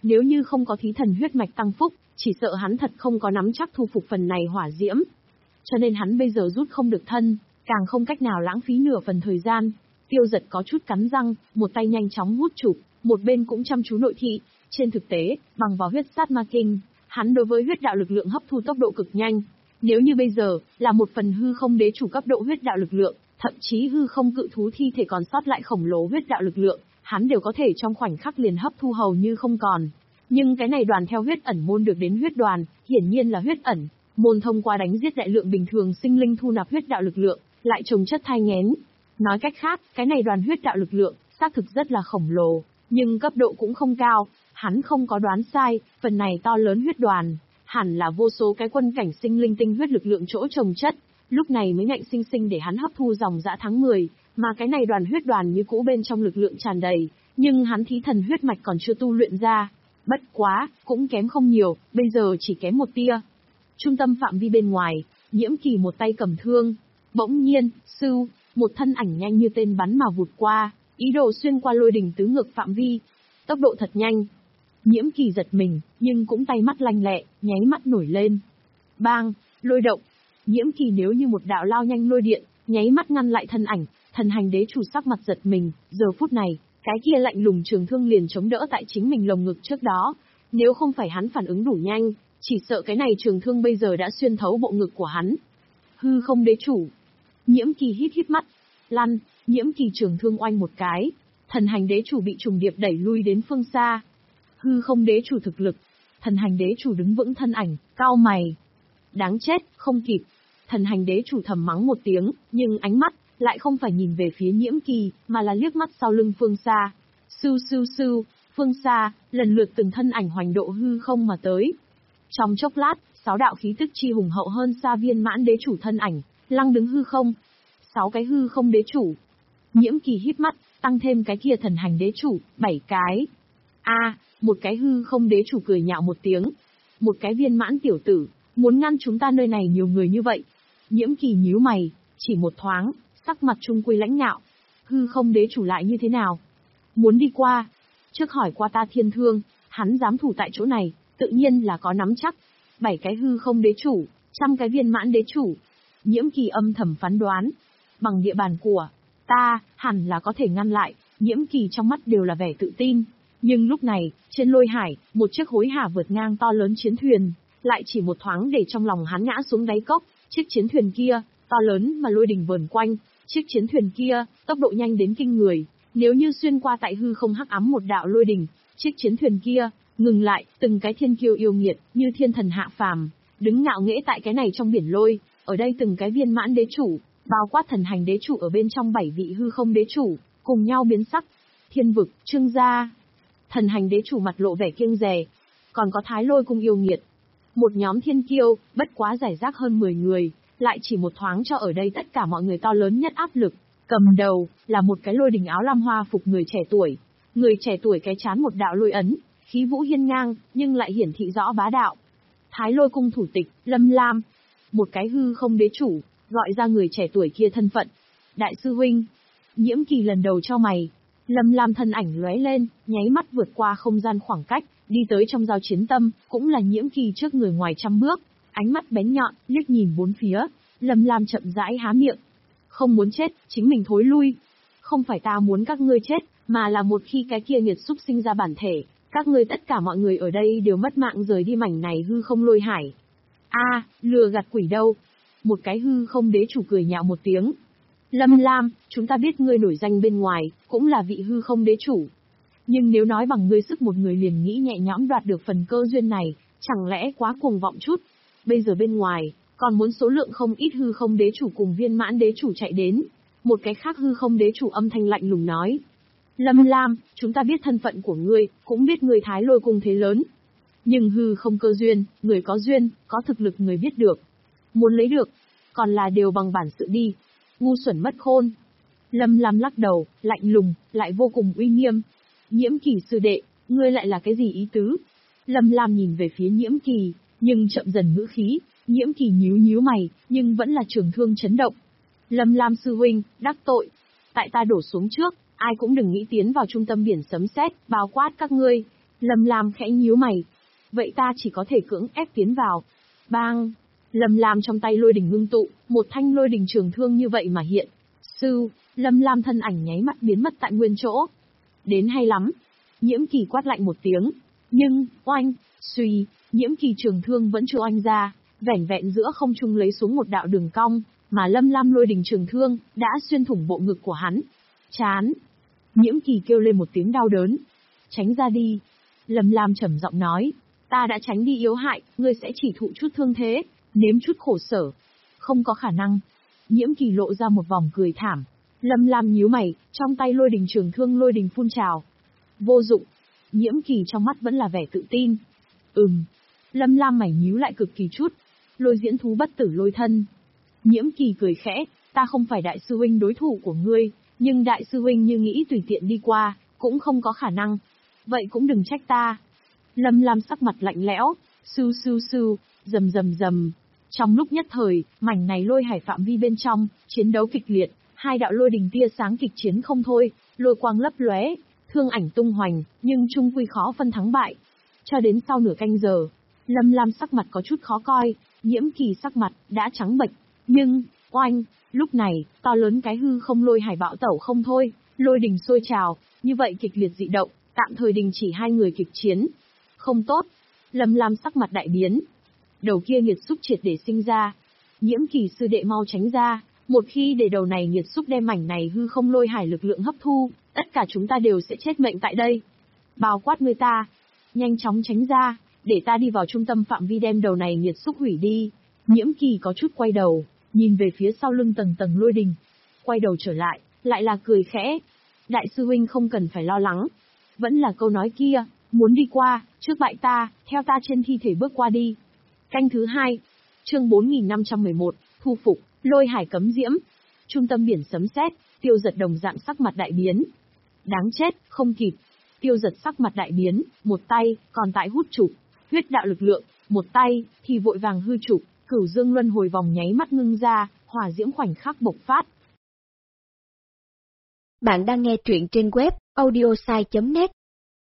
Nếu như không có thí thần huyết mạch tăng phúc, chỉ sợ hắn thật không có nắm chắc thu phục phần này hỏa diễm. Cho nên hắn bây giờ rút không được thân, càng không cách nào lãng phí nửa phần thời gian. Tiêu Giật có chút cắn răng, một tay nhanh chóng hút chụp, một bên cũng chăm chú nội thị. Trên thực tế, bằng vào huyết sát ma kinh, hắn đối với huyết đạo lực lượng hấp thu tốc độ cực nhanh. Nếu như bây giờ, là một phần hư không đế chủ cấp độ huyết đạo lực lượng, thậm chí hư không cự thú thi thể còn sót lại khổng lồ huyết đạo lực lượng, hắn đều có thể trong khoảnh khắc liền hấp thu hầu như không còn. Nhưng cái này đoàn theo huyết ẩn môn được đến huyết đoàn, hiển nhiên là huyết ẩn môn thông qua đánh giết đại lượng bình thường sinh linh thu nạp huyết đạo lực lượng, lại trồng chất thai nghén. Nói cách khác, cái này đoàn huyết đạo lực lượng, xác thực rất là khổng lồ, nhưng cấp độ cũng không cao. Hắn không có đoán sai, phần này to lớn huyết đoàn, hẳn là vô số cái quân cảnh sinh linh tinh huyết lực lượng chỗ trồng chất, lúc này mới ngạnh sinh sinh để hắn hấp thu dòng dã tháng mười, mà cái này đoàn huyết đoàn như cũ bên trong lực lượng tràn đầy, nhưng hắn thí thần huyết mạch còn chưa tu luyện ra. Bất quá, cũng kém không nhiều, bây giờ chỉ kém một tia. Trung tâm phạm vi bên ngoài, Nhiễm Kỳ một tay cầm thương, bỗng nhiên, sưu, một thân ảnh nhanh như tên bắn mà vụt qua, ý đồ xuyên qua lôi đỉnh tứ ngược phạm vi. Tốc độ thật nhanh. Nhiễm Kỳ giật mình, nhưng cũng tay mắt lanh lẹ, nháy mắt nổi lên. Bang, lôi động. Nhiễm Kỳ nếu như một đạo lao nhanh lôi điện, nháy mắt ngăn lại thân ảnh, thần hành đế chủ sắc mặt giật mình, giờ phút này, cái kia lạnh lùng trường thương liền chống đỡ tại chính mình lồng ngực trước đó. Nếu không phải hắn phản ứng đủ nhanh, chỉ sợ cái này trường thương bây giờ đã xuyên thấu bộ ngực của hắn. Hư không đế chủ. Nhiễm Kỳ hít hít mắt. Lăn, Nhiễm Kỳ trường thương oanh một cái. Thần hành đế chủ bị trùng điệp đẩy lui đến phương xa. Hư không đế chủ thực lực. Thần hành đế chủ đứng vững thân ảnh, cao mày. Đáng chết, không kịp. Thần hành đế chủ thầm mắng một tiếng, nhưng ánh mắt lại không phải nhìn về phía Nhiễm Kỳ, mà là liếc mắt sau lưng phương xa. Sưu sưu sưu, phương xa, lần lượt từng thân ảnh hoành độ hư không mà tới. Trong chốc lát, sáu đạo khí tức chi hùng hậu hơn xa viên mãn đế chủ thân ảnh, lăng đứng hư không. Sáu cái hư không đế chủ. Nhiễm Kỳ híp mắt, tăng thêm cái kia thần hành đế chủ, bảy cái. A, à, một cái hư không đế chủ cười nhạo một tiếng. Một cái viên mãn tiểu tử, muốn ngăn chúng ta nơi này nhiều người như vậy. Nhiễm Kỳ nhíu mày, chỉ một thoáng, sắc mặt trung quy lãnh ngạo. Hư không đế chủ lại như thế nào? Muốn đi qua. Trước hỏi qua ta thiên thương, hắn dám thủ tại chỗ này, tự nhiên là có nắm chắc. Bảy cái hư không đế chủ, trăm cái viên mãn đế chủ. Nhiễm Kỳ âm thầm phán đoán. Bằng địa bàn của ta, hẳn là có thể ngăn lại. Nhiễm Kỳ trong mắt đều là vẻ tự tin. Nhưng lúc này, trên lôi hải, một chiếc hối hả vượt ngang to lớn chiến thuyền, lại chỉ một thoáng để trong lòng hắn ngã xuống đáy cốc. Chiếc chiến thuyền kia, to lớn mà lôi đình vờn quanh. Chiếc chiến thuyền kia, tốc độ nhanh đến kinh người. Nếu như xuyên qua tại hư không hắc ám một đạo lôi đình, chiếc chiến thuyền kia, ngừng lại, từng cái thiên kiêu yêu nghiệt, như thiên thần hạ phàm, đứng ngạo nghễ tại cái này trong biển lôi. Ở đây từng cái viên mãn đế chủ, bao quát thần hành đế chủ ở bên trong bảy vị hư không đế chủ, cùng nhau biến sắc. Thiên vực, Trương gia. Thần hành đế chủ mặt lộ vẻ kiêng dè. Còn có Thái Lôi cung yêu nghiệt. Một nhóm thiên kiêu, bất quá giải rác hơn mười người, lại chỉ một thoáng cho ở đây tất cả mọi người to lớn nhất áp lực. Cầm đầu, là một cái lôi đình áo lam hoa phục người trẻ tuổi. Người trẻ tuổi cái chán một đạo lôi ấn, khí vũ hiên ngang, nhưng lại hiển thị rõ bá đạo. Thái Lôi cung thủ tịch, Lâm Lam. Một cái hư không đế chủ, gọi ra người trẻ tuổi kia thân phận. Đại sư huynh. Nhiễm Kỳ lần đầu cho mày. Lâm Lam thân ảnh lóe lên, nháy mắt vượt qua không gian khoảng cách, đi tới trong giao chiến tâm, cũng là Nhiễm Kỳ trước người ngoài trăm bước. Ánh mắt bén nhọn, liếc nhìn bốn phía. Lâm Lam chậm rãi há miệng. Không muốn chết, chính mình thối lui. Không phải ta muốn các ngươi chết, mà là một khi cái kia nghiệt xúc sinh ra bản thể, các ngươi tất cả mọi người ở đây đều mất mạng rời đi mảnh này hư không lôi hải. A, à, lừa gạt quỷ đâu. Một cái hư không đế chủ cười nhạo một tiếng. Lâm Lam, chúng ta biết ngươi nổi danh bên ngoài, cũng là vị hư không đế chủ. Nhưng nếu nói bằng ngươi sức một người liền nghĩ nhẹ nhõm đoạt được phần cơ duyên này, chẳng lẽ quá cuồng vọng chút. Bây giờ bên ngoài, còn muốn số lượng không ít hư không đế chủ cùng viên mãn đế chủ chạy đến. Một cái khác hư không đế chủ âm thanh lạnh lùng nói. Lâm Lam, chúng ta biết thân phận của ngươi, cũng biết ngươi Thái Lôi cung thế lớn. Nhưng hư không cơ duyên, người có duyên, có thực lực người biết được. Muốn lấy được, còn là đều bằng bản sự đi. Ngu xuẩn mất khôn. Lâm Lam lắc đầu, lạnh lùng, lại vô cùng uy nghiêm. Nhiễm Kỳ sư đệ, ngươi lại là cái gì ý tứ? Lâm Lam nhìn về phía Nhiễm Kỳ, nhưng chậm dần ngữ khí. Nhiễm Kỳ nhíu nhíu mày, nhưng vẫn là trường thương chấn động. Lâm Lam sư huynh, đắc tội. Tại ta đổ xuống trước, ai cũng đừng nghĩ tiến vào trung tâm biển sấm sét, bao quát các ngươi. Lâm Lam khẽ nhíu mày. Vậy ta chỉ có thể cưỡng ép tiến vào. Bang! Lâm Lam trong tay lôi đình ngưng tụ, một thanh lôi đình trường thương như vậy mà hiện. Sư, Lâm Lam thân ảnh nháy mắt biến mất tại nguyên chỗ. Đến hay lắm. Nhiễm Kỳ quát lạnh một tiếng. Nhưng, oanh, suy, Nhiễm Kỳ trường thương vẫn chưa oanh ra, vẻn vẹn giữa không trung lấy xuống một đạo đường cong, mà Lâm Lam lôi đình trường thương đã xuyên thủng bộ ngực của hắn. Chán! Nhiễm Kỳ kêu lên một tiếng đau đớn. Tránh ra đi. Lâm Lam trầm giọng nói. Ta đã tránh đi yếu hại, ngươi sẽ chỉ thụ chút thương thế, nếm chút khổ sở. Không có khả năng. Nhiễm Kỳ lộ ra một vòng cười thảm. Lâm Lam nhíu mày, trong tay lôi đình trường thương lôi đình phun trào. Vô dụng. Nhiễm Kỳ trong mắt vẫn là vẻ tự tin. Ừm. Lâm Lam mày nhíu lại cực kỳ chút. Lôi diễn thú bất tử lôi thân. Nhiễm Kỳ cười khẽ, ta không phải đại sư huynh đối thủ của ngươi, nhưng đại sư huynh như nghĩ tùy tiện đi qua, cũng không có khả năng. Vậy cũng đừng trách ta. Lâm Lam sắc mặt lạnh lẽo, sưu sưu sưu, rầm rầm rầm. Trong lúc nhất thời, mảnh này lôi hải phạm vi bên trong, chiến đấu kịch liệt, hai đạo lôi đình tia sáng kịch chiến không thôi, lôi quang lấp lóe, thương ảnh tung hoành, nhưng chung quy khó phân thắng bại. Cho đến sau nửa canh giờ, Lâm Lam sắc mặt có chút khó coi, Nhiễm Kỳ sắc mặt đã trắng bệch, nhưng, oanh, lúc này, to lớn cái hư không lôi hải bạo tẩu không thôi, lôi đình sôi trào, như vậy kịch liệt dị động, tạm thời đình chỉ hai người kịch chiến. Không tốt. Lâm Lam sắc mặt đại biến. Đầu kia nghiệt xúc triệt để sinh ra. Nhiễm Kỳ sư đệ mau tránh ra, một khi để đầu này nghiệt xúc đem mảnh này hư không lôi hải lực lượng hấp thu, tất cả chúng ta đều sẽ chết mệnh tại đây. Bao quát người ta, nhanh chóng tránh ra, để ta đi vào trung tâm phạm vi đem đầu này nghiệt xúc hủy đi. Nhiễm Kỳ có chút quay đầu, nhìn về phía sau lưng tầng tầng lôi đình. Quay đầu trở lại, lại là cười khẽ. Đại sư huynh không cần phải lo lắng. Vẫn là câu nói kia, muốn đi qua, trước bại ta, theo ta trên thi thể bước qua đi. Canh thứ hai, chương bốn nghìn năm trăm mười một, thu phục, lôi hải cấm diễm. Trung tâm biển sấm sét, Tiêu Giật đồng dạng sắc mặt đại biến. Đáng chết, không kịp. Tiêu Giật sắc mặt đại biến, một tay, còn tại hút trục, huyết đạo lực lượng, một tay, thì vội vàng hư trục, cửu dương luân hồi vòng nháy mắt ngưng ra, hỏa diễm khoảnh khắc bộc phát. Bạn đang nghe truyện trên web audiosai chấm net.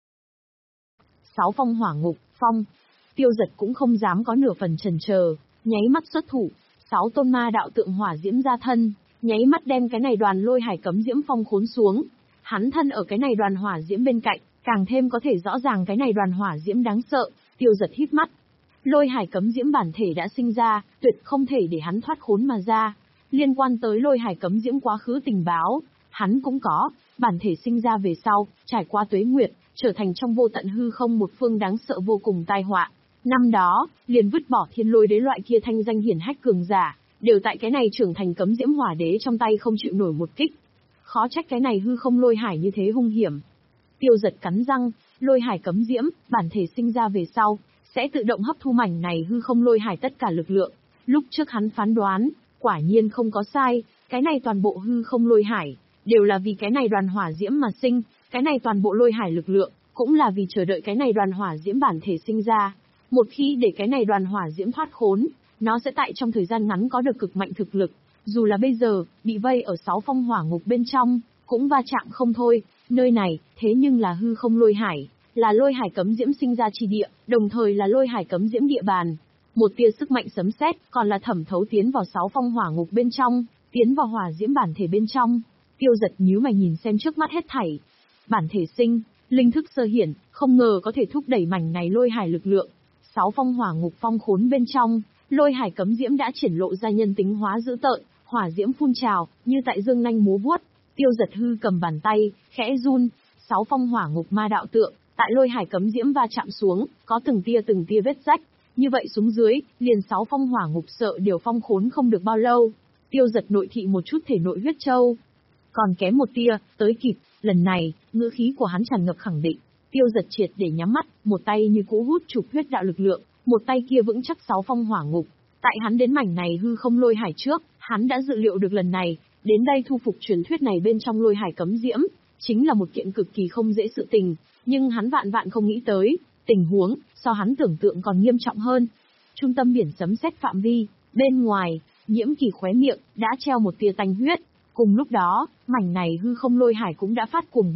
Sáu phong hỏa ngục, phong. Tiêu Giật cũng không dám có nửa phần chần chờ, nháy mắt xuất thủ, sáu tôn ma đạo tượng hỏa diễm ra thân, nháy mắt đem cái này đoàn lôi hải cấm diễm phong khốn xuống. Hắn thân ở cái này đoàn hỏa diễm bên cạnh, càng thêm có thể rõ ràng cái này đoàn hỏa diễm đáng sợ. Tiêu Giật híp mắt. Lôi hải cấm diễm bản thể đã sinh ra, tuyệt không thể để hắn thoát khốn mà ra. Liên quan tới lôi hải cấm diễm quá khứ tình báo, hắn cũng có, bản thể sinh ra về sau, trải qua tuế nguyệt, trở thành trong vô tận hư không một phương đáng sợ vô cùng tai họa. Năm đó, liền vứt bỏ thiên lôi đế loại kia thanh danh hiển hách cường giả, đều tại cái này trưởng thành cấm diễm hỏa đế trong tay không chịu nổi một kích. Khó trách cái này hư không lôi hải như thế hung hiểm. Tiêu Giật cắn răng, lôi hải cấm diễm, bản thể sinh ra về sau, sẽ tự động hấp thu mảnh này hư không lôi hải tất cả lực lượng. Lúc trước hắn phán đoán, quả nhiên không có sai, cái này toàn bộ hư không lôi hải, đều là vì cái này đoàn hỏa diễm mà sinh, cái này toàn bộ lôi hải lực lượng, cũng là vì chờ đợi cái này đoàn hỏa diễm bản thể sinh ra. Một khi để cái này đoàn hỏa diễm thoát khốn, nó sẽ tại trong thời gian ngắn có được cực mạnh thực lực. Dù là bây giờ, bị vây ở sáu phong hỏa ngục bên trong, cũng va chạm không thôi, nơi này, thế nhưng là hư không lôi hải, là lôi hải cấm diễm sinh ra chi địa, đồng thời là lôi hải cấm diễm địa bàn. Một tia sức mạnh sấm sét, còn là thẩm thấu tiến vào sáu phong hỏa ngục bên trong, tiến vào hỏa diễm bản thể bên trong. Tiêu Giật nhíu mày nhìn xem trước mắt hết thảy. Bản thể sinh, linh thức sơ hiển, không ngờ có thể thúc đẩy mảnh này lôi hải lực lượng. Sáu phong hỏa ngục phong khốn bên trong, lôi hải cấm diễm đã triển lộ ra nhân tính hóa dữ tợn, hỏa diễm phun trào, như tại dương nanh múa vuốt. Tiêu Giật hư cầm bàn tay, khẽ run, sáu phong hỏa ngục ma đạo tượng, tại lôi hải cấm diễm va chạm xuống, có từng tia từng tia vết rách. Như vậy xuống dưới, liền sáu phong hỏa ngục sợ điều phong khốn không được bao lâu. Tiêu Giật nội thị một chút thể nội huyết châu. Còn kém một tia, tới kịp, lần này, ngữ khí của hắn tràn ngập khẳng định. Tiêu Giật triệt để nhắm mắt, một tay như cũ hút chụp huyết đạo lực lượng, một tay kia vững chắc sáu phong hỏa ngục. Tại hắn đến mảnh này hư không lôi hải trước, hắn đã dự liệu được lần này, đến đây thu phục truyền thuyết này bên trong lôi hải cấm diễm, chính là một kiện cực kỳ không dễ sự tình, nhưng hắn vạn vạn không nghĩ tới, tình huống, so hắn tưởng tượng còn nghiêm trọng hơn. Trung tâm biển sấm sét phạm vi, bên ngoài, Nhiễm Kỳ khóe miệng, đã treo một tia tanh huyết. Cùng lúc đó, mảnh này hư không lôi hải cũng đã phát cuồng bạo.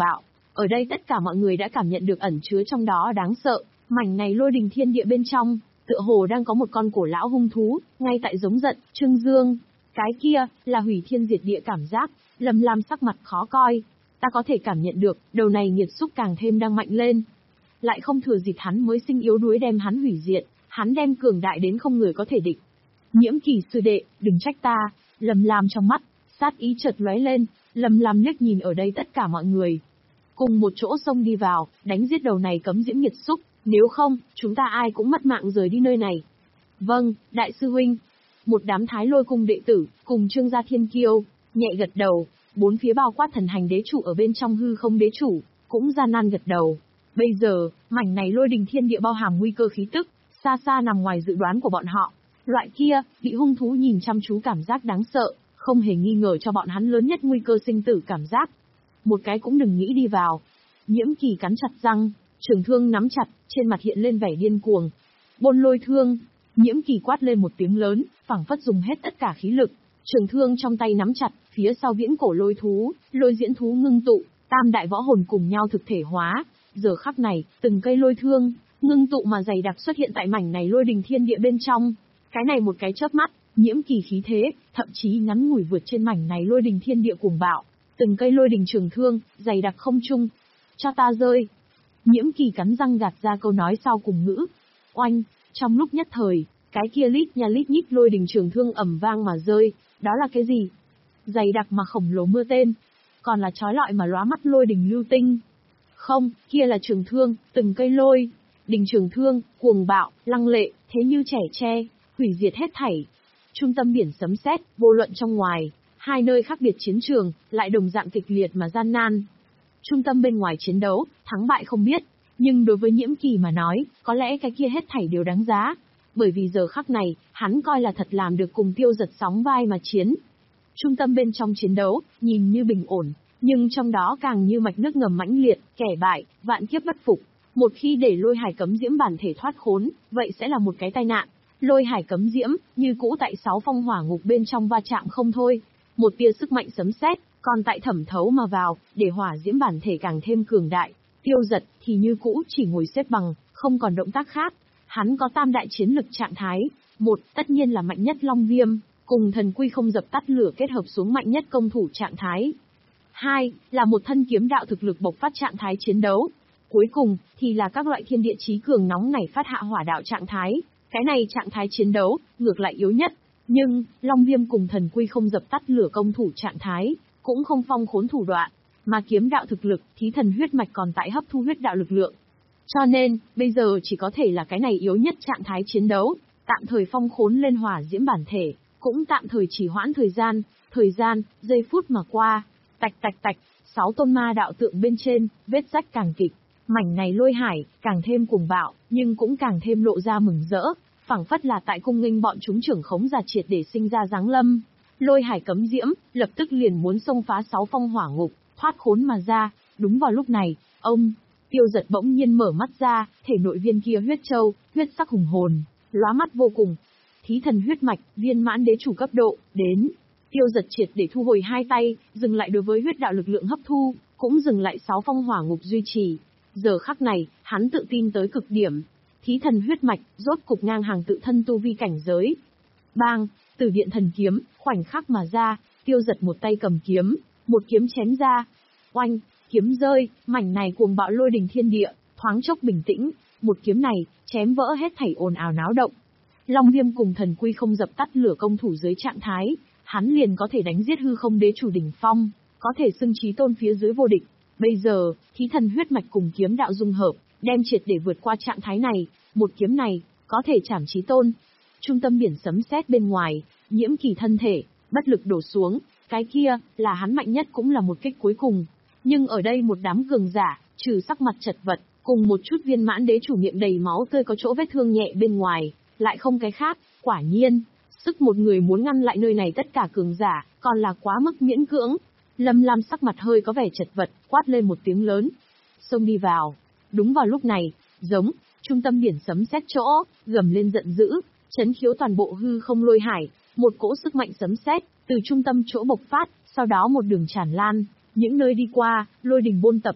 Ở đây tất cả mọi người đã cảm nhận được ẩn chứa trong đó đáng sợ, mảnh này lôi đình thiên địa bên trong, tựa hồ đang có một con cổ lão hung thú, ngay tại giống giận, trưng dương. Cái kia, là hủy thiên diệt địa cảm giác, Lâm Lam sắc mặt khó coi. Ta có thể cảm nhận được, đầu này nghiệt xúc càng thêm đang mạnh lên. Lại không thừa dịp hắn mới sinh yếu đuối đem hắn hủy diệt, hắn đem cường đại đến không người có thể địch. Nhiễm Kỳ sư đệ, đừng trách ta, Lâm Lam trong mắt, sát ý chợt lóe lên, Lâm Lam liếc nhìn ở đây tất cả mọi người. Cùng một chỗ xông đi vào, đánh giết đầu này cấm diễm nghiệt xúc, nếu không, chúng ta ai cũng mất mạng rời đi nơi này. Vâng, đại sư huynh. Một đám Thái Lôi cung đệ tử, cùng Trương gia thiên kiêu, nhẹ gật đầu, bốn phía bao quát thần hành đế chủ ở bên trong hư không đế chủ, cũng gian nan gật đầu. Bây giờ, mảnh này lôi đình thiên địa bao hàm nguy cơ khí tức, xa xa nằm ngoài dự đoán của bọn họ. Loại kia, bị hung thú nhìn chăm chú cảm giác đáng sợ, không hề nghi ngờ cho bọn hắn lớn nhất nguy cơ sinh tử cảm giác. Một cái cũng đừng nghĩ đi vào. Nhiễm Kỳ cắn chặt răng, trường thương nắm chặt, trên mặt hiện lên vẻ điên cuồng. Bôn lôi thương, Nhiễm Kỳ quát lên một tiếng lớn, phảng phất dùng hết tất cả khí lực, trường thương trong tay nắm chặt, phía sau viễn cổ lôi thú, lôi diễn thú ngưng tụ, tam đại võ hồn cùng nhau thực thể hóa. Giờ khắc này, từng cây lôi thương, ngưng tụ mà dày đặc xuất hiện tại mảnh này lôi đình thiên địa bên trong. Cái này một cái chớp mắt, Nhiễm Kỳ khí thế, thậm chí ngắn ngủi vượt trên mảnh này lôi đình thiên địa cuồng bạo. Từng cây lôi đình trường thương, dày đặc không trung. Cho ta rơi. Nhiễm Kỳ cắn răng gạt ra câu nói sau cùng ngữ. Oanh, trong lúc nhất thời, cái kia lít nha lít nhít lôi đình trường thương ầm vang mà rơi. Đó là cái gì? Dày đặc mà khổng lồ mưa tên. Còn là chói lọi mà lóa mắt lôi đình lưu tinh. Không, kia là trường thương, từng cây lôi. Đình trường thương, cuồng bạo, lăng lệ, thế như trẻ tre, hủy diệt hết thảy. Trung tâm biển sấm sét, vô luận trong ngoài, hai nơi khác biệt chiến trường, lại đồng dạng kịch liệt mà gian nan. Trung tâm bên ngoài chiến đấu, thắng bại không biết, nhưng đối với Nhiễm Kỳ mà nói, có lẽ cái kia hết thảy đều đáng giá. Bởi vì giờ khắc này, hắn coi là thật làm được cùng Tiêu Giật sóng vai mà chiến. Trung tâm bên trong chiến đấu, nhìn như bình ổn, nhưng trong đó càng như mạch nước ngầm mãnh liệt, kẻ bại, vạn kiếp bất phục. Một khi để lôi hải cấm diễm bản thể thoát khốn, vậy sẽ là một cái tai nạn. Lôi hải cấm diễm, như cũ tại sáu phong hỏa ngục bên trong va chạm không thôi. Một tia sức mạnh sấm sét, còn tại thẩm thấu mà vào, để hỏa diễm bản thể càng thêm cường đại. Tiêu Giật thì như cũ chỉ ngồi xếp bằng, không còn động tác khác. Hắn có tam đại chiến lực trạng thái. Một, tất nhiên là mạnh nhất Long Viêm, cùng thần quy không dập tắt lửa kết hợp xuống mạnh nhất công thủ trạng thái. Hai, là một thân kiếm đạo thực lực bộc phát trạng thái chiến đấu. Cuối cùng, thì là các loại thiên địa chí cường nóng nảy phát hạ hỏa đạo trạng thái. Cái này trạng thái chiến đấu, ngược lại yếu nhất. Nhưng, Long Viêm cùng thần quy không dập tắt lửa công thủ trạng thái, cũng không phong khốn thủ đoạn, mà kiếm đạo thực lực, thí thần huyết mạch còn tại hấp thu huyết đạo lực lượng. Cho nên, bây giờ chỉ có thể là cái này yếu nhất trạng thái chiến đấu, tạm thời phong khốn lên hỏa diễm bản thể, cũng tạm thời chỉ hoãn thời gian, thời gian, giây phút mà qua, tạch tạch tạch, sáu tôn ma đạo tượng bên trên, vết rách càng kịch. Mảnh này lôi hải, càng thêm cuồng bạo, nhưng cũng càng thêm lộ ra mừng rỡ, phảng phất là tại cung nghênh bọn chúng trưởng khống giả triệt để sinh ra giáng lâm. Lôi hải cấm diễm, lập tức liền muốn xông phá sáu phong hỏa ngục, thoát khốn mà ra. Đúng vào lúc này, ông, Tiêu Giật bỗng nhiên mở mắt ra, thể nội viên kia huyết châu, huyết sắc hùng hồn, lóa mắt vô cùng. Thí thần huyết mạch, viên mãn đế chủ cấp độ, đến. Tiêu Giật triệt để thu hồi hai tay, dừng lại đối với huyết đạo lực lượng hấp thu, cũng dừng lại sáu phong hỏa ngục duy trì. Giờ khắc này, hắn tự tin tới cực điểm. Thí thần huyết mạch, rốt cục ngang hàng tự thân tu vi cảnh giới. Bang, Tử điện thần kiếm, khoảnh khắc mà ra, Tiêu Giật một tay cầm kiếm, một kiếm chém ra. Oanh, kiếm rơi, mảnh này cuồng bạo lôi đình thiên địa, thoáng chốc bình tĩnh, một kiếm này, chém vỡ hết thảy ồn ào náo động. Long Viêm cùng thần quy không dập tắt lửa công thủ dưới trạng thái, hắn liền có thể đánh giết hư không đế chủ đỉnh phong, có thể xưng chí tôn phía dưới vô địch. Bây giờ, thí thần huyết mạch cùng kiếm đạo dung hợp, đem triệt để vượt qua trạng thái này, một kiếm này, có thể chảm chí tôn. Trung tâm biển sấm sét bên ngoài, Nhiễm Kỳ thân thể, bất lực đổ xuống, cái kia, là hắn mạnh nhất cũng là một kích cuối cùng. Nhưng ở đây một đám cường giả, trừ sắc mặt chật vật, cùng một chút viên mãn đế chủ miệng đầy máu tươi có chỗ vết thương nhẹ bên ngoài, lại không cái khác, quả nhiên, sức một người muốn ngăn lại nơi này tất cả cường giả, còn là quá mức miễn cưỡng. Lâm Lam sắc mặt hơi có vẻ chật vật, quát lên một tiếng lớn. Xông đi vào. Đúng vào lúc này, giống, trung tâm biển sấm sét chỗ, gầm lên giận dữ, chấn khiếu toàn bộ hư không lôi hải, một cỗ sức mạnh sấm sét từ trung tâm chỗ bộc phát, sau đó một đường tràn lan, những nơi đi qua, lôi đình bôn tập.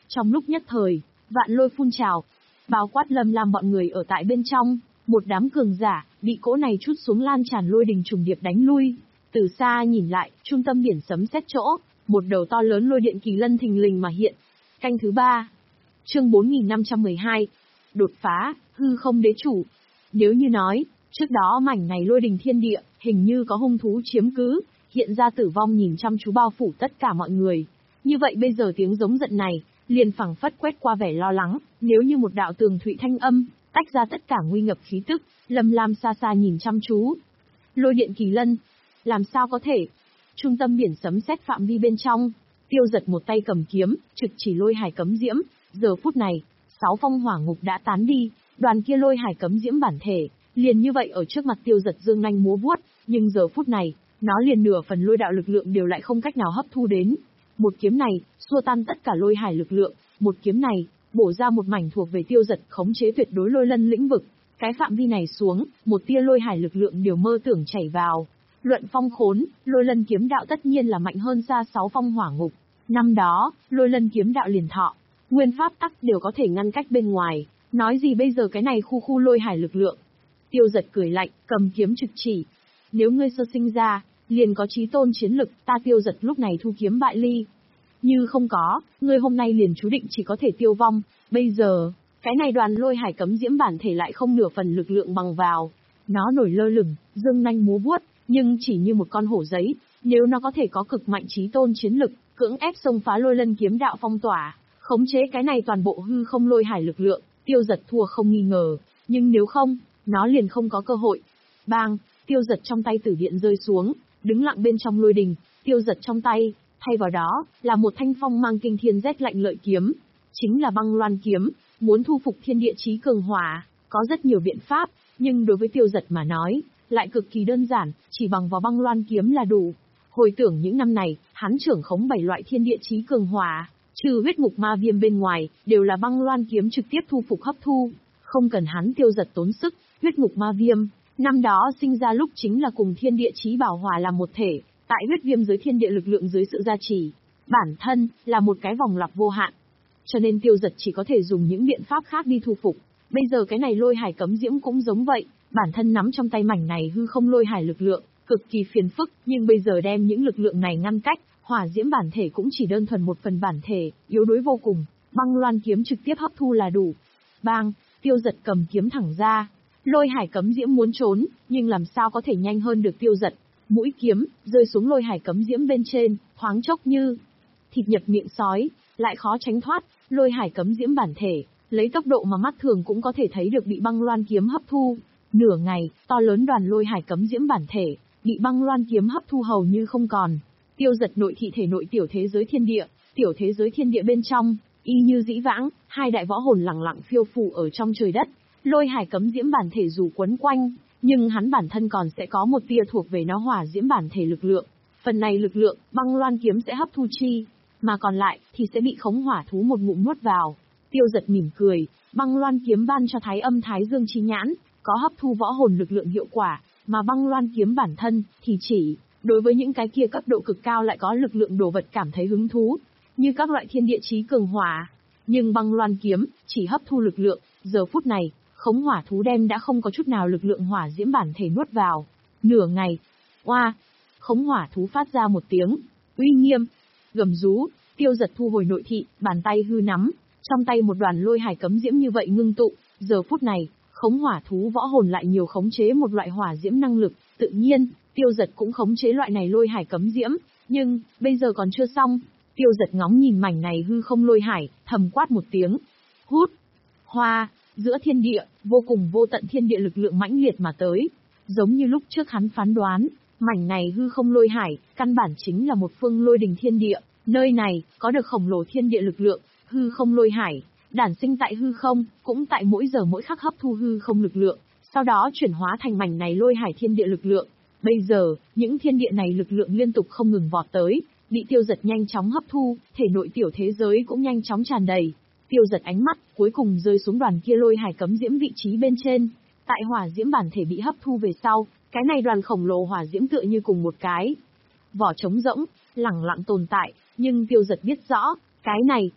Trong lúc nhất thời, vạn lôi phun trào, bao quát Lâm Lam bọn người ở tại bên trong, một đám cường giả, bị cỗ này trút xuống lan tràn lôi đình trùng điệp đánh lui. Từ xa nhìn lại, trung tâm biển sấm sét chỗ, một đầu to lớn lôi điện kỳ lân thình lình mà hiện. Canh thứ ba. Chương bốn nghìn năm trăm mười hai. Đột phá, hư không đế chủ. Nếu như nói, trước đó mảnh này lôi đình thiên địa, hình như có hung thú chiếm cứ, hiện ra tử vong nhìn chăm chú bao phủ tất cả mọi người. Như vậy bây giờ tiếng giống giận này, liền phảng phất quét qua vẻ lo lắng, nếu như một đạo tường thụy thanh âm, tách ra tất cả nguy ngập khí tức, Lâm Lam xa xa nhìn chăm chú. Lôi điện kỳ lân, làm sao có thể? Trung tâm biển sấm sét phạm vi bên trong, Tiêu Giật một tay cầm kiếm, trực chỉ lôi hải cấm diễm, giờ phút này, sáu phong hỏa ngục đã tán đi, đoàn kia lôi hải cấm diễm bản thể, liền như vậy ở trước mặt Tiêu Giật dương nanh múa vuốt, nhưng giờ phút này, nó liền nửa phần lôi đạo lực lượng đều lại không cách nào hấp thu đến. Một kiếm này, xua tan tất cả lôi hải lực lượng, một kiếm này, bổ ra một mảnh thuộc về Tiêu Giật khống chế tuyệt đối lôi lân lĩnh vực. Cái phạm vi này xuống, một tia lôi hải lực lượng đều mơ tưởng chảy vào. Luận phong khốn, lôi lân kiếm đạo tất nhiên là mạnh hơn xa sáu phong hỏa ngục. Năm đó, lôi lân kiếm đạo liền thọ, nguyên pháp tắc đều có thể ngăn cách bên ngoài, nói gì bây giờ cái này khu khu lôi hải lực lượng. Tiêu Giật cười lạnh, cầm kiếm trực chỉ. Nếu ngươi sơ sinh ra, liền có chí tôn chiến lực, ta Tiêu Giật lúc này thu kiếm bại ly. Như không có, ngươi hôm nay liền chú định chỉ có thể tiêu vong, bây giờ, cái này đoàn lôi hải cấm diễm bản thể lại không nửa phần lực lượng bằng vào. Nó nổi lơ lửng, dương nanh múa vuốt, nhưng chỉ như một con hổ giấy, nếu nó có thể có cực mạnh chí tôn chiến lực, cưỡng ép xông phá lôi lân kiếm đạo phong tỏa, khống chế cái này toàn bộ hư không lôi hải lực lượng, Tiêu Giật thua không nghi ngờ, nhưng nếu không, nó liền không có cơ hội. Bang, Tiêu Giật trong tay tử điện rơi xuống, đứng lặng bên trong lôi đình, Tiêu Giật trong tay, thay vào đó, là một thanh phong mang kinh thiên rét lạnh lợi kiếm, chính là băng loan kiếm, muốn thu phục thiên địa chí cường hỏa, có rất nhiều biện pháp, nhưng đối với Tiêu Giật mà nói, lại cực kỳ đơn giản, chỉ bằng vào băng loan kiếm là đủ. Hồi tưởng những năm này, hắn trưởng khống bảy loại thiên địa chí cường hỏa, trừ huyết ngục ma viêm bên ngoài, đều là băng loan kiếm trực tiếp thu phục hấp thu, không cần hắn Tiêu Giật tốn sức. Huyết ngục ma viêm, năm đó sinh ra lúc chính là cùng thiên địa chí bảo hỏa làm một thể, tại huyết viêm giới thiên địa lực lượng dưới sự gia trì, bản thân là một cái vòng lặp vô hạn. Cho nên Tiêu Giật chỉ có thể dùng những biện pháp khác đi thu phục. Bây giờ cái này lôi hải cấm diễm cũng giống vậy, bản thân nắm trong tay mảnh này hư không lôi hải lực lượng, cực kỳ phiền phức, nhưng bây giờ đem những lực lượng này ngăn cách, hỏa diễm bản thể cũng chỉ đơn thuần một phần bản thể, yếu đuối vô cùng, băng loan kiếm trực tiếp hấp thu là đủ. Bang, Tiêu Giật cầm kiếm thẳng ra. Lôi hải cấm diễm muốn trốn, nhưng làm sao có thể nhanh hơn được Tiêu Giật. Mũi kiếm, rơi xuống lôi hải cấm diễm bên trên, thoáng chốc như thịt nhập miệng sói, lại khó tránh thoát, lôi hải cấm diễm bản thể, lấy tốc độ mà mắt thường cũng có thể thấy được bị băng loan kiếm hấp thu. Nửa ngày, to lớn đoàn lôi hải cấm diễm bản thể, bị băng loan kiếm hấp thu hầu như không còn. Tiêu Giật nội thị thể nội tiểu thế giới thiên địa, tiểu thế giới thiên địa bên trong, y như dĩ vãng, hai đại võ hồn lẳng lặng phiêu phù ở trong trời đất. Lôi hải cấm diễm bản thể dù quấn quanh, nhưng hắn bản thân còn sẽ có một tia thuộc về nó hỏa diễm bản thể lực lượng. Phần này lực lượng, băng loan kiếm sẽ hấp thu chi, mà còn lại thì sẽ bị khống hỏa thú một ngụm nuốt vào. Tiêu Giật mỉm cười, băng loan kiếm ban cho Thái Âm Thái Dương chi nhãn, có hấp thu võ hồn lực lượng hiệu quả, mà băng loan kiếm bản thân thì chỉ đối với những cái kia cấp độ cực cao lại có lực lượng đồ vật cảm thấy hứng thú, như các loại thiên địa chí cường hỏa. Nhưng băng loan kiếm chỉ hấp thu lực lượng, giờ phút này, khống hỏa thú đem đã không có chút nào lực lượng hỏa diễm bản thể nuốt vào. Nửa ngày, oa, khống hỏa thú phát ra một tiếng uy nghiêm gầm rú. Tiêu Giật thu hồi nội thị, bàn tay hư nắm, trong tay một đoàn lôi hải cấm diễm như vậy ngưng tụ. Giờ phút này, khống hỏa thú võ hồn lại nhiều khống chế một loại hỏa diễm năng lực, tự nhiên, Tiêu Giật cũng khống chế loại này lôi hải cấm diễm, nhưng bây giờ còn chưa xong. Tiêu Giật ngóng nhìn mảnh này hư không lôi hải, thầm quát một tiếng, hút, hoa. Giữa thiên địa, vô cùng vô tận thiên địa lực lượng mãnh liệt mà tới. Giống như lúc trước hắn phán đoán, mảnh này hư không lôi hải, căn bản chính là một phương lôi đình thiên địa. Nơi này, có được khổng lồ thiên địa lực lượng, hư không lôi hải, đản sinh tại hư không, cũng tại mỗi giờ mỗi khắc hấp thu hư không lực lượng, sau đó chuyển hóa thành mảnh này lôi hải thiên địa lực lượng. Bây giờ, những thiên địa này lực lượng liên tục không ngừng vọt tới, bị Tiêu Giật nhanh chóng hấp thu, thể nội tiểu thế giới cũng nhanh chóng tràn đầy. Tiêu Giật ánh mắt, cuối cùng rơi xuống đoàn kia lôi hải cấm diễm vị trí bên trên. Tại hỏa diễm bản thể bị hấp thu về sau, cái này đoàn khổng lồ hỏa diễm tựa như cùng một cái vỏ trống rỗng, lẳng lặng tồn tại, nhưng Tiêu Giật biết rõ, cái này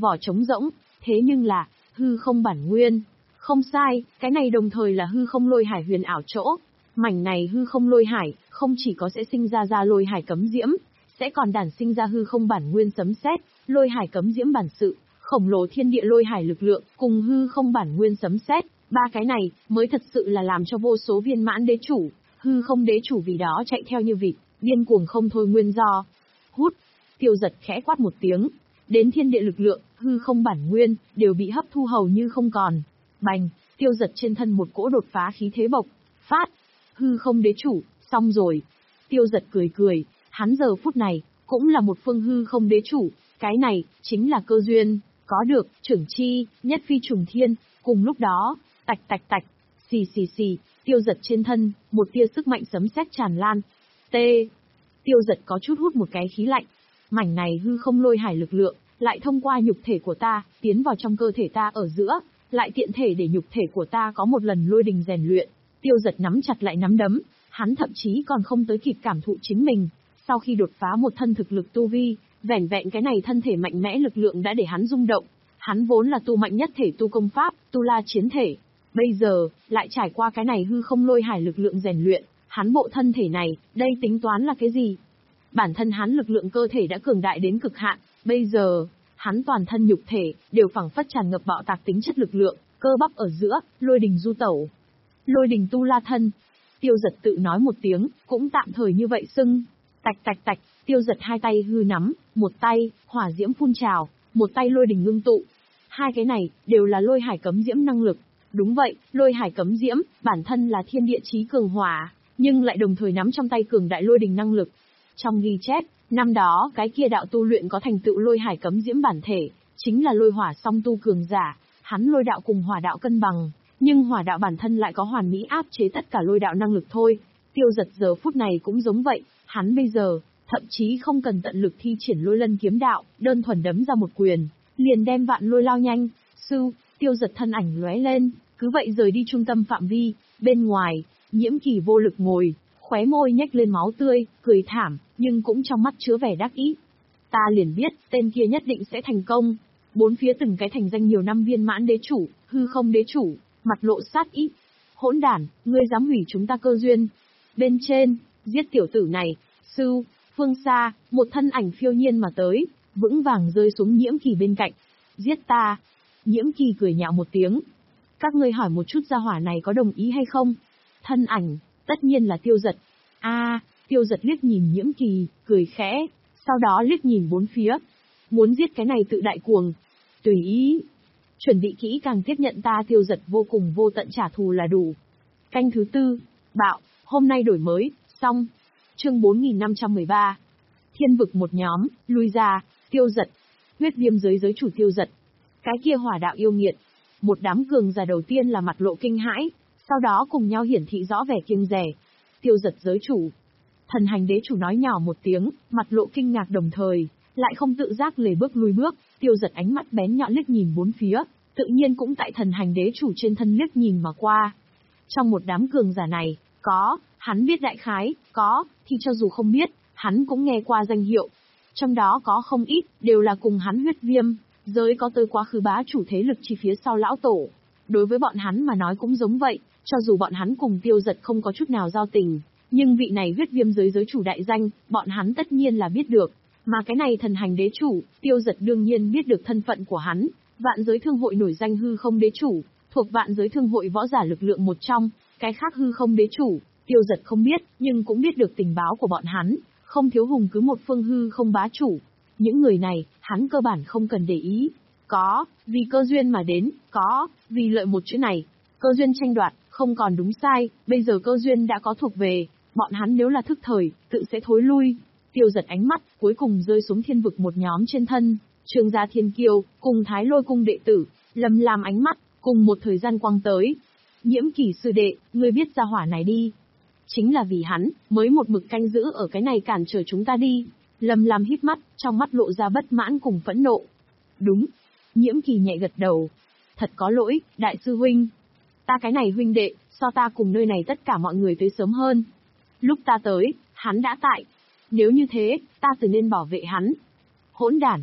vỏ trống rỗng, thế nhưng là, hư không bản nguyên. Không sai, cái này đồng thời là hư không lôi hải huyền ảo chỗ. Mảnh này hư không lôi hải, không chỉ có sẽ sinh ra ra lôi hải cấm diễm, sẽ còn đản sinh ra hư không bản nguyên sấm sét, lôi hải cấm diễm bản sự, khổng lồ thiên địa lôi hải lực lượng, cùng hư không bản nguyên sấm sét, ba cái này mới thật sự là làm cho vô số viên mãn đế chủ, hư không đế chủ vì đó chạy theo như vịt, điên cuồng không thôi nguyên do. Hút, Tiêu Giật khẽ quát một tiếng, đến thiên địa lực lượng, hư không bản nguyên đều bị hấp thu hầu như không còn. Bành, Tiêu Giật trên thân một cỗ đột phá khí thế bộc phát. Hư không đế chủ, xong rồi. Tiêu Giật cười cười, hắn giờ phút này cũng là một phương hư không đế chủ, cái này chính là cơ duyên, có được trưởng chi, nhất phi trùng thiên. Cùng lúc đó, tạch tạch tạch, xì xì xì, Tiêu Giật trên thân một tia sức mạnh sấm sét tràn lan. T. Tiêu Giật có chút hút một cái khí lạnh. Mảnh này hư không lôi hải lực lượng lại thông qua nhục thể của ta tiến vào trong cơ thể ta ở giữa, lại tiện thể để nhục thể của ta có một lần lôi đình rèn luyện. Tiêu Giật nắm chặt lại nắm đấm, hắn thậm chí còn không tới kịp cảm thụ chính mình. Sau khi đột phá một thân thực lực tu vi, vẻn vẹn cái này thân thể mạnh mẽ lực lượng đã để hắn rung động. Hắn vốn là tu mạnh nhất thể tu công pháp, tu la chiến thể. Bây giờ, lại trải qua cái này hư không lôi hải lực lượng rèn luyện, hắn bộ thân thể này, đây tính toán là cái gì? Bản thân hắn lực lượng cơ thể đã cường đại đến cực hạn, bây giờ, hắn toàn thân nhục thể, đều phảng phất tràn ngập bạo tạc tính chất lực lượng, cơ bắp ở giữa, lôi đình du tẩu. Lôi đình tu la thân. Tiêu Giật tự nói một tiếng, cũng tạm thời như vậy xưng. Tạch tạch tạch, Tiêu Giật hai tay hư nắm, một tay, hỏa diễm phun trào, một tay lôi đình ngưng tụ. Hai cái này, đều là lôi hải cấm diễm năng lực. Đúng vậy, lôi hải cấm diễm, bản thân là thiên địa chí cường hỏa, nhưng lại đồng thời nắm trong tay cường đại lôi đình năng lực. Trong ghi chép, năm đó cái kia đạo tu luyện có thành tựu lôi hải cấm diễm bản thể, chính là lôi hỏa song tu cường giả, hắn lôi đạo cùng hỏa đạo cân bằng, nhưng hỏa đạo bản thân lại có hoàn mỹ áp chế tất cả lôi đạo năng lực thôi. Tiêu Giật giờ phút này cũng giống vậy, hắn bây giờ, thậm chí không cần tận lực thi triển lôi lân kiếm đạo, đơn thuần đấm ra một quyền, liền đem vạn lôi lao nhanh. Sư, Tiêu Giật thân ảnh lóe lên, cứ vậy rời đi trung tâm phạm vi. Bên ngoài, Nhiễm Kỳ vô lực ngồi, khóe môi nhếch lên máu tươi, cười thảm, nhưng cũng trong mắt chứa vẻ đắc ý. Ta liền biết, tên kia nhất định sẽ thành công. Bốn phía từng cái thành danh nhiều năm viên mãn đế chủ, hư không đế chủ, mặt lộ sát ý. Hỗn đản, ngươi dám hủy chúng ta cơ duyên. Bên trên, giết tiểu tử này. Sư, phương xa, một thân ảnh phiêu nhiên mà tới, vững vàng rơi xuống Nhiễm Kỳ bên cạnh. Giết ta. Nhiễm Kỳ cười nhạo một tiếng. Các ngươi hỏi một chút gia hỏa này có đồng ý hay không? Thân ảnh, tất nhiên là Tiêu Giật. A, à, Tiêu Giật liếc nhìn Nhiễm Kỳ, cười khẽ, sau đó liếc nhìn bốn phía. Muốn giết cái này tự đại cuồng. Tùy ý. Chuẩn bị kỹ càng tiếp nhận ta. Tiêu Giật vô cùng vô tận trả thù là đủ. Canh thứ tư, bạo, hôm nay đổi mới, xong. Chương bốn nghìn năm trăm mười ba. Thiên vực một nhóm, lui ra, Tiêu Giật. Huyết viêm giới giới chủ Tiêu Giật. Cái kia hỏa đạo yêu nghiệt. Một đám cường giả đầu tiên là mặt lộ kinh hãi, sau đó cùng nhau hiển thị rõ vẻ kiêng dè. Tiêu Giật giới chủ. Thần hành đế chủ nói nhỏ một tiếng, mặt lộ kinh ngạc đồng thời, lại không tự giác lề bước lùi bước. Tiêu Giật ánh mắt bén nhọn liếc nhìn bốn phía, tự nhiên cũng tại thần hành đế chủ trên thân liếc nhìn mà qua. Trong một đám cường giả này, có, hắn biết đại khái, có, thì cho dù không biết, hắn cũng nghe qua danh hiệu. Trong đó có không ít, đều là cùng hắn huyết viêm giới có tới quá khứ bá chủ thế lực chi phía sau lão tổ. Đối với bọn hắn mà nói cũng giống vậy, cho dù bọn hắn cùng Tiêu Giật không có chút nào giao tình, nhưng vị này huyết viêm giới giới chủ đại danh, bọn hắn tất nhiên là biết được. Mà cái này thần hành đế chủ, Tiêu Giật đương nhiên biết được thân phận của hắn, vạn giới thương hội nổi danh hư không đế chủ, thuộc vạn giới thương hội võ giả lực lượng một trong, cái khác hư không đế chủ, Tiêu Giật không biết, nhưng cũng biết được tình báo của bọn hắn, không thiếu hùng cứ một phương hư không bá chủ. Những người này, hắn cơ bản không cần để ý. Có, vì cơ duyên mà đến, có, vì lợi một chữ này. Cơ duyên tranh đoạt, không còn đúng sai, bây giờ cơ duyên đã có thuộc về, bọn hắn nếu là thức thời, tự sẽ thối lui. Tiêu Giật ánh mắt, cuối cùng rơi xuống thiên vực một nhóm trên thân, Trương gia Thiên Kiêu, cùng Thái Lôi cung đệ tử, Lâm Lam ánh mắt, cùng một thời gian quang tới. Nhiễm Kỳ sư đệ, ngươi biết gia hỏa này đi. Chính là vì hắn, mới một mực canh giữ ở cái này cản trở chúng ta đi. Lâm Lam hít mắt, trong mắt lộ ra bất mãn cùng phẫn nộ. Đúng. Nhiễm Kỳ nhẹ gật đầu. Thật có lỗi, đại sư huynh. Ta cái này huynh đệ, so ta cùng nơi này tất cả mọi người tới sớm hơn. Lúc ta tới, hắn đã tại. Nếu như thế, ta tự nên bảo vệ hắn. Hỗn đản.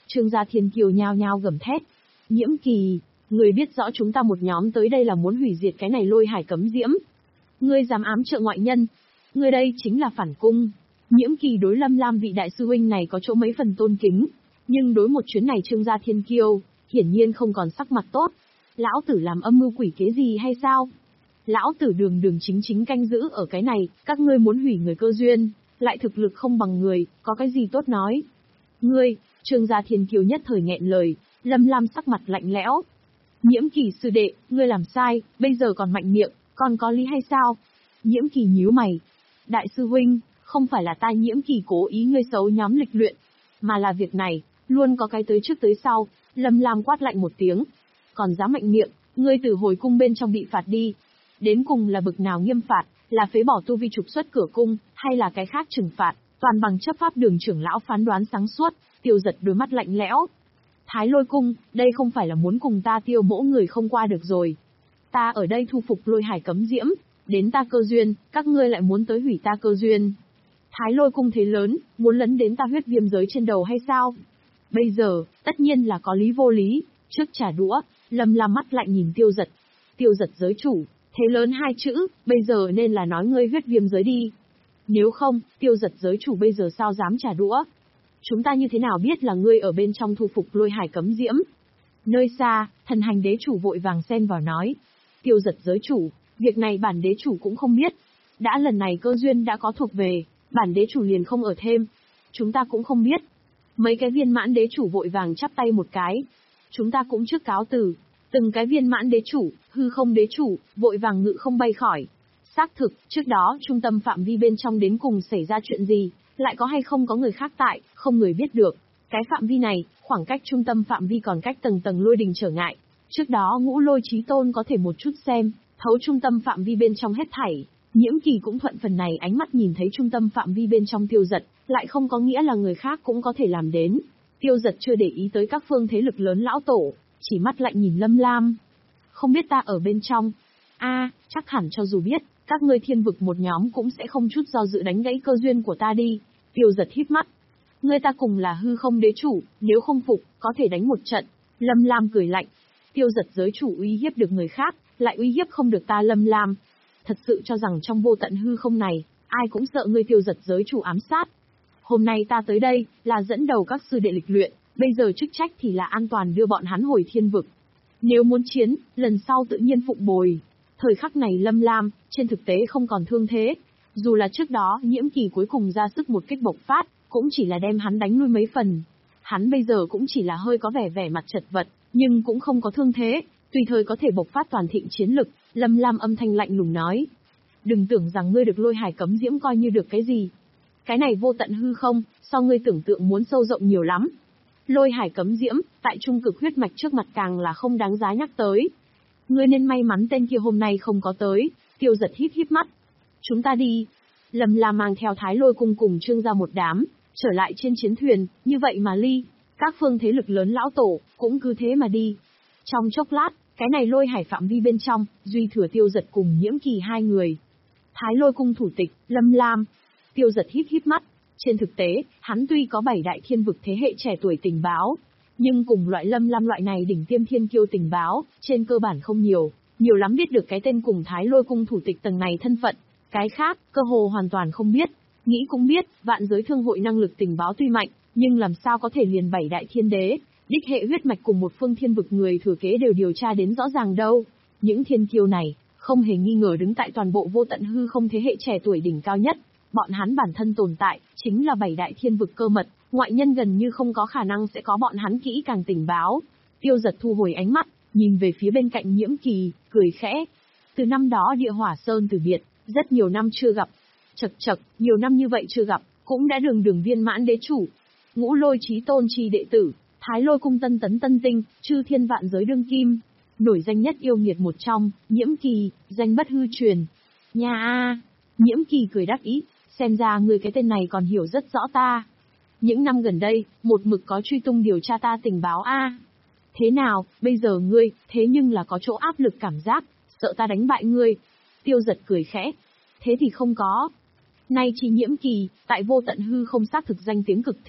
Trương gia thiên kiều nhao nhao gầm thét. Nhiễm Kỳ, ngươi biết rõ chúng ta một nhóm tới đây là muốn hủy diệt cái này Lôi Hải cấm diễm. Ngươi dám ám trợ ngoại nhân. Ngươi đây chính là phản cung. Nhiễm Kỳ đối Lâm Lam vị đại sư huynh này có chỗ mấy phần tôn kính. Nhưng đối một chuyến này Trương gia thiên kiêu, hiển nhiên không còn sắc mặt tốt. Lão tử làm âm mưu quỷ kế gì hay sao? Lão tử đường đường chính chính canh giữ ở cái này, các ngươi muốn hủy người cơ duyên, lại thực lực không bằng người, có cái gì tốt nói. Ngươi, Trương gia thiên kiêu nhất thời nghẹn lời, Lâm Lam sắc mặt lạnh lẽo. Nhiễm Kỳ sư đệ, ngươi làm sai, bây giờ còn mạnh miệng, còn có lý hay sao? Nhiễm Kỳ nhíu mày. Đại sư huynh, không phải là ta Nhiễm Kỳ cố ý ngươi xấu nhóm lịch luyện, mà là việc này, luôn có cái tới trước tới sau. Lâm Lam quát lạnh một tiếng. Còn dám mạnh miệng, ngươi từ hồi cung bên trong bị phạt đi. Đến cùng là bực nào nghiêm phạt, là phế bỏ tu vi trục xuất cửa cung, hay là cái khác trừng phạt, toàn bằng chấp pháp đường trưởng lão phán đoán sáng suốt. Tiêu Giật đôi mắt lạnh lẽo. Thái Lôi cung, đây không phải là muốn cùng ta tiêu mỗ người không qua được rồi. Ta ở đây thu phục Lôi Hải cấm diễm, đến ta cơ duyên, các ngươi lại muốn tới hủy ta cơ duyên. Thái Lôi cung thế lớn, muốn lấn đến ta huyết viêm giới trên đầu hay sao? Bây giờ, tất nhiên là có lý vô lý, trước trả đũa, Lâm Lam mắt lạnh nhìn Tiêu Giật. Tiêu Giật giới chủ, thế lớn hai chữ, bây giờ nên là nói ngươi huyết viêm giới đi. Nếu không, Tiêu Giật giới chủ bây giờ sao dám trả đũa? Chúng ta như thế nào biết là ngươi ở bên trong thu phục Lôi Hải cấm diễm? Nơi xa, thần hành đế chủ vội vàng xen vào nói. Tiêu Giật giới chủ, việc này bản đế chủ cũng không biết. Đã lần này cơ duyên đã có thuộc về, bản đế chủ liền không ở thêm. Chúng ta cũng không biết. Mấy cái viên mãn đế chủ vội vàng chắp tay một cái. Chúng ta cũng trước cáo từ. Từng cái viên mãn đế chủ, hư không đế chủ, vội vàng ngự không bay khỏi. Xác thực, trước đó trung tâm phạm vi bên trong đến cùng xảy ra chuyện gì, lại có hay không có người khác tại, không người biết được. Cái phạm vi này, khoảng cách trung tâm phạm vi còn cách tầng tầng lôi đình trở ngại. Trước đó Ngũ Lôi Chí Tôn có thể một chút xem, thấu trung tâm phạm vi bên trong hết thảy. Nhiễm Kỳ cũng thuận phần này ánh mắt nhìn thấy trung tâm phạm vi bên trong Tiêu Giật, lại không có nghĩa là người khác cũng có thể làm đến. Tiêu Giật chưa để ý tới các phương thế lực lớn lão tổ, chỉ mắt lạnh nhìn Lâm Lam. Không biết ta ở bên trong. A, à, chắc hẳn cho dù biết, các ngươi thiên vực một nhóm cũng sẽ không chút do dự đánh gãy cơ duyên của ta đi. Tiêu Giật híp mắt. Ngươi ta cùng là hư không đế chủ, nếu không phục, có thể đánh một trận. Lâm Lam cười lạnh. Tiêu Giật giới chủ uy hiếp được người khác, lại uy hiếp không được ta Lâm Lam. Thật sự cho rằng trong vô tận hư không này, ai cũng sợ ngươi Tiêu Giật giới chủ ám sát. Hôm nay ta tới đây, là dẫn đầu các sư đệ lịch luyện, bây giờ chức trách thì là an toàn đưa bọn hắn hồi thiên vực. Nếu muốn chiến, lần sau tự nhiên phụng bồi. Thời khắc này Lâm Lam, trên thực tế không còn thương thế. Dù là trước đó, Nhiễm Kỳ cuối cùng ra sức một kích bộc phát, cũng chỉ là đem hắn đánh lui mấy phần. Hắn bây giờ cũng chỉ là hơi có vẻ vẻ mặt chật vật, nhưng cũng không có thương thế, tùy thời có thể bộc phát toàn thịnh chiến lực. Lâm Lam âm thanh lạnh lùng nói. Đừng tưởng rằng ngươi được Lôi Hải cấm diễm coi như được cái gì. Cái này vô tận hư không, so ngươi tưởng tượng muốn sâu rộng nhiều lắm. Lôi Hải cấm diễm, tại trung cực huyết mạch trước mặt càng là không đáng giá nhắc tới. Ngươi nên may mắn tên kia hôm nay không có tới. Tiêu Giật híp híp mắt. Chúng ta đi. Lâm Lam mang theo Thái Lôi cung cùng Trương gia một đám, trở lại trên chiến thuyền, như vậy mà ly. Các phương thế lực lớn lão tổ, cũng cứ thế mà đi. Trong chốc lát, cái này Lôi Hải phạm vi bên trong, duy thừa Tiêu Giật cùng Nhiễm Kỳ hai người. Thái Lôi cung thủ tịch, Lâm Lam. Tiêu Giật híp híp mắt. Trên thực tế, hắn tuy có bảy đại thiên vực thế hệ trẻ tuổi tình báo, nhưng cùng loại Lâm Lam loại này đỉnh tiêm thiên kiêu tình báo, trên cơ bản không nhiều, nhiều lắm biết được cái tên cùng Thái Lôi cung thủ tịch tầng này thân phận, cái khác, cơ hồ hoàn toàn không biết. Nghĩ cũng biết, vạn giới thương hội năng lực tình báo tuy mạnh, nhưng làm sao có thể liền bảy đại thiên đế, đích hệ huyết mạch cùng một phương thiên vực người thừa kế đều điều tra đến rõ ràng đâu. Những thiên kiêu này, không hề nghi ngờ đứng tại toàn bộ vô tận hư không thế hệ trẻ tuổi đỉnh cao nhất. Bọn hắn bản thân tồn tại, chính là bảy đại thiên vực cơ mật, ngoại nhân gần như không có khả năng sẽ có bọn hắn kỹ càng tình báo. Tiêu Giật thu hồi ánh mắt, nhìn về phía bên cạnh Nhiễm Kỳ, cười khẽ. Từ năm đó địa hỏa sơn từ biệt, rất nhiều năm chưa gặp. Chật chật, nhiều năm như vậy chưa gặp, cũng đã đường đường viên mãn đế chủ. Ngũ Lôi Chí Tôn chi đệ tử, Thái Lôi cung tân tấn tân tinh, chư thiên vạn giới đương kim. Nổi danh nhất yêu nghiệt một trong, Nhiễm Kỳ, danh bất hư truyền. Nha a, Nhiễm Kỳ cười đắc ý. Xem ra người cái tên này còn hiểu rất rõ ta. Những năm gần đây, một mực có truy tung điều tra ta tình báo a. À. Thế nào, bây giờ ngươi, thế nhưng là có chỗ áp lực cảm giác, sợ ta đánh bại ngươi. Tiêu Giật cười khẽ. Thế thì không có. Nay chỉ Nhiễm Kỳ, tại vô tận hư không xác thực danh tiếng cực thịnh,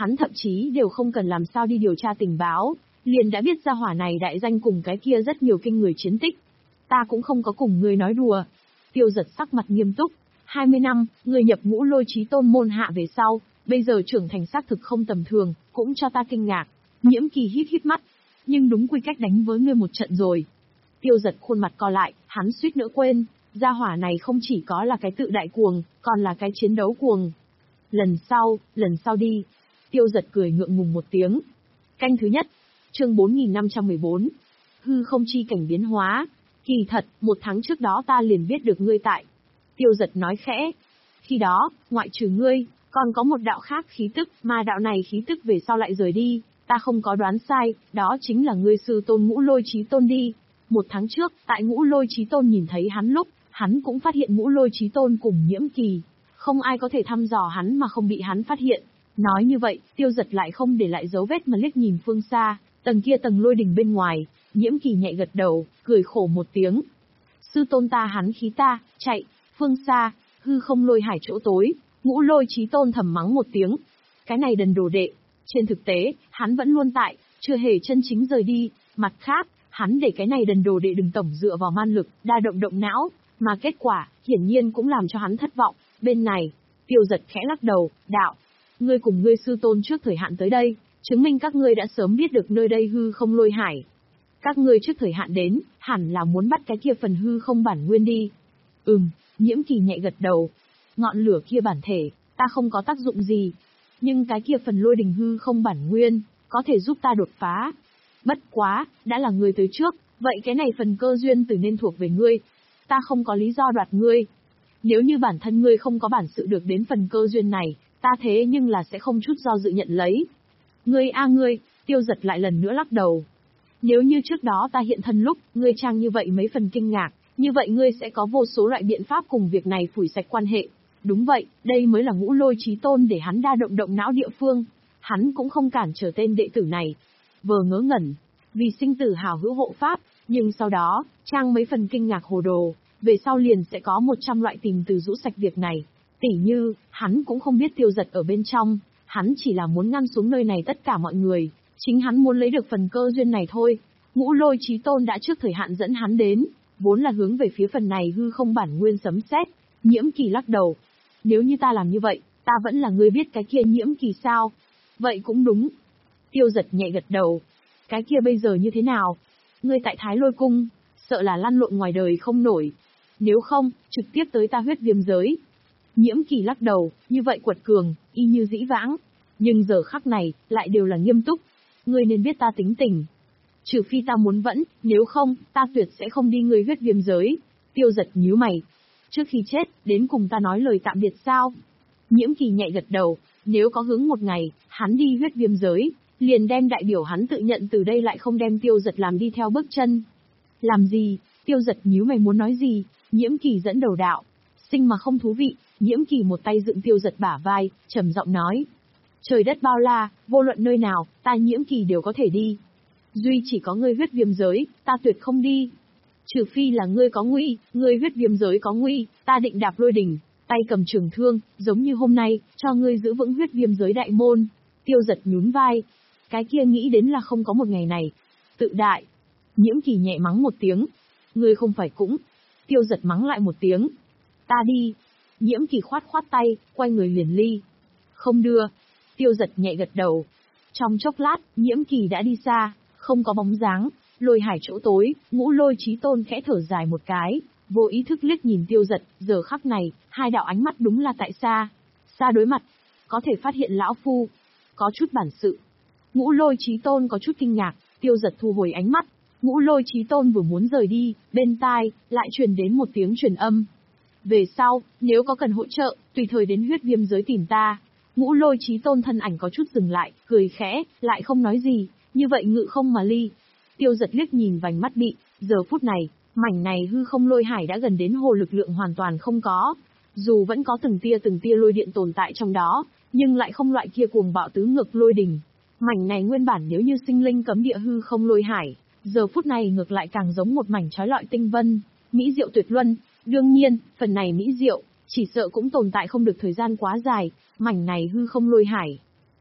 Hắn thậm chí đều không cần làm sao đi điều tra tình báo, liền đã biết ra hỏa này đại danh cùng cái kia rất nhiều kinh người chiến tích. Ta cũng không có cùng ngươi nói đùa. Tiêu Giật sắc mặt nghiêm túc. hai mươi năm, ngươi nhập ngũ lôi chí tôn môn hạ về sau, bây giờ trưởng thành xác thực không tầm thường, cũng cho ta kinh ngạc. Nhiễm Kỳ hít hít mắt. Nhưng đúng quy cách đánh với ngươi một trận rồi. Tiêu Giật khuôn mặt co lại, hắn suýt nữa quên. Gia hỏa này không chỉ có là cái tự đại cuồng, còn là cái chiến đấu cuồng. Lần sau, lần sau đi. Tiêu Giật cười ngượng ngùng một tiếng. Canh thứ nhất. Chương bốn nghìn năm trăm mười bốn. Hư không chi cảnh biến hóa. Kỳ thật, một tháng trước đó ta liền biết được ngươi tại. Tiêu Giật nói khẽ. Khi đó, ngoại trừ ngươi, còn có một đạo khác khí tức, mà đạo này khí tức về sau lại rời đi. Ta không có đoán sai, đó chính là ngươi sư tôn ngũ lôi chí tôn đi. Một tháng trước, tại ngũ lôi chí tôn nhìn thấy hắn lúc, hắn cũng phát hiện ngũ lôi chí tôn cùng Nhiễm Kỳ. Không ai có thể thăm dò hắn mà không bị hắn phát hiện. Nói như vậy, Tiêu Giật lại không để lại dấu vết mà liếc nhìn phương xa, tầng kia tầng lôi đình bên ngoài. Nhiễm Kỳ nhẹ gật đầu, cười khổ một tiếng. Sư tôn ta hắn khí ta, chạy, phương xa, hư không lôi hải chỗ tối. Ngũ lôi chí tôn thầm mắng một tiếng. Cái này đần đồ đệ. Trên thực tế, hắn vẫn luôn tại, chưa hề chân chính rời đi. Mặt khác, hắn để cái này đần đồ đệ đừng tổng dựa vào man lực, đa động động não, mà kết quả, hiển nhiên cũng làm cho hắn thất vọng. Bên này, Tiêu Giật khẽ lắc đầu, đạo. Ngươi cùng ngươi sư tôn trước thời hạn tới đây, chứng minh các ngươi đã sớm biết được nơi đây hư không lôi hải. Các ngươi trước thời hạn đến, hẳn là muốn bắt cái kia phần hư không bản nguyên đi. Ừm, Nhiễm Kỳ nhẹ gật đầu. Ngọn lửa kia bản thể, ta không có tác dụng gì. Nhưng cái kia phần lôi đình hư không bản nguyên, có thể giúp ta đột phá. Bất quá, đã là ngươi tới trước, vậy cái này phần cơ duyên từ nên thuộc về ngươi. Ta không có lý do đoạt ngươi. Nếu như bản thân ngươi không có bản sự được đến phần cơ duyên này, ta thế nhưng là sẽ không chút do dự nhận lấy. Ngươi a ngươi, Tiêu Giật lại lần nữa lắc đầu. Nếu như trước đó ta hiện thân lúc, ngươi trang như vậy mấy phần kinh ngạc, như vậy ngươi sẽ có vô số loại biện pháp cùng việc này phủi sạch quan hệ. Đúng vậy, đây mới là ngũ lôi chí tôn để hắn đa động động não địa phương. Hắn cũng không cản trở tên đệ tử này. Vờ ngớ ngẩn, vì sinh tử hào hữu hộ pháp, nhưng sau đó, trang mấy phần kinh ngạc hồ đồ, về sau liền sẽ có một trăm loại tìm từ rũ sạch việc này. Tỉ như, hắn cũng không biết Tiêu Giật ở bên trong, hắn chỉ là muốn ngăn xuống nơi này tất cả mọi người, chính hắn muốn lấy được phần cơ duyên này thôi. Ngũ lôi chí tôn đã trước thời hạn dẫn hắn đến, vốn là hướng về phía phần này hư không bản nguyên sấm sét. Nhiễm Kỳ lắc đầu. Nếu như ta làm như vậy, ta vẫn là người biết cái kia Nhiễm Kỳ sao? Vậy cũng đúng. Tiêu Giật nhẹ gật đầu. Cái kia bây giờ như thế nào? Ngươi tại Thái Lôi Cung, sợ là lăn lộn ngoài đời không nổi. Nếu không, trực tiếp tới ta huyết viêm giới. Nhiễm Kỳ lắc đầu, như vậy quật cường, y như dĩ vãng. Nhưng giờ khắc này, lại đều là nghiêm túc. Ngươi nên biết ta tính tình. Trừ phi ta muốn vẫn, nếu không, ta tuyệt sẽ không đi ngươi huyết viêm giới. Tiêu Giật nhíu mày. Trước khi chết, đến cùng ta nói lời tạm biệt sao? Nhiễm Kỳ nhẹ gật đầu, nếu có hứng một ngày, hắn đi huyết viêm giới, liền đem đại biểu hắn tự nhận từ đây lại không đem Tiêu Giật làm đi theo bước chân. Làm gì? Tiêu Giật nhíu mày muốn nói gì? Nhiễm Kỳ dẫn đầu đạo. Sinh mà không thú vị, Nhiễm Kỳ một tay dựng Tiêu Giật bả vai, trầm giọng nói. Trời đất bao la, vô luận nơi nào, ta Nhiễm Kỳ đều có thể đi. Duy chỉ có ngươi huyết viêm giới, ta tuyệt không đi. Trừ phi là ngươi có nguy, ngươi huyết viêm giới có nguy, ta định đạp lôi đỉnh, tay cầm trường thương, giống như hôm nay, cho ngươi giữ vững huyết viêm giới đại môn. Tiêu Giật nhún vai. Cái kia nghĩ đến là không có một ngày này. Tự đại. Nhiễm Kỳ nhẹ mắng một tiếng. Ngươi không phải cũng. Tiêu Giật mắng lại một tiếng. Ta đi. Nhiễm Kỳ khoát khoát tay, quay người liền ly. Không đưa. Tiêu Giật nhẹ gật đầu. Trong chốc lát, Nhiễm Kỳ đã đi xa, không có bóng dáng. Lôi hải chỗ tối, ngũ lôi chí tôn khẽ thở dài một cái, vô ý thức liếc nhìn Tiêu Giật, giờ khắc này, hai đạo ánh mắt đúng là tại xa. Xa đối mặt, có thể phát hiện lão phu, có chút bản sự. Ngũ lôi chí tôn có chút kinh ngạc, Tiêu Giật thu hồi ánh mắt. Ngũ lôi chí tôn vừa muốn rời đi, bên tai, lại truyền đến một tiếng truyền âm. Về sau, nếu có cần hỗ trợ, tùy thời đến huyết viêm giới tìm ta. Ngũ lôi chí tôn thân ảnh có chút dừng lại, cười khẽ, lại không nói gì, như vậy ngự không mà ly. Tiêu Giật liếc nhìn vành mắt bị, giờ phút này, mảnh này hư không lôi hải đã gần đến hồ lực lượng hoàn toàn không có. Dù vẫn có từng tia từng tia lôi điện tồn tại trong đó, nhưng lại không loại kia cuồng bạo tứ ngược lôi đình. Mảnh này nguyên bản nếu như sinh linh cấm địa hư không lôi hải, giờ phút này ngược lại càng giống một mảnh trói lọi tinh vân, mỹ diệu tuyệt luân. Đương nhiên, phần này mỹ diệu, chỉ sợ cũng tồn tại không được thời gian quá dài, mảnh này hư không lôi hải.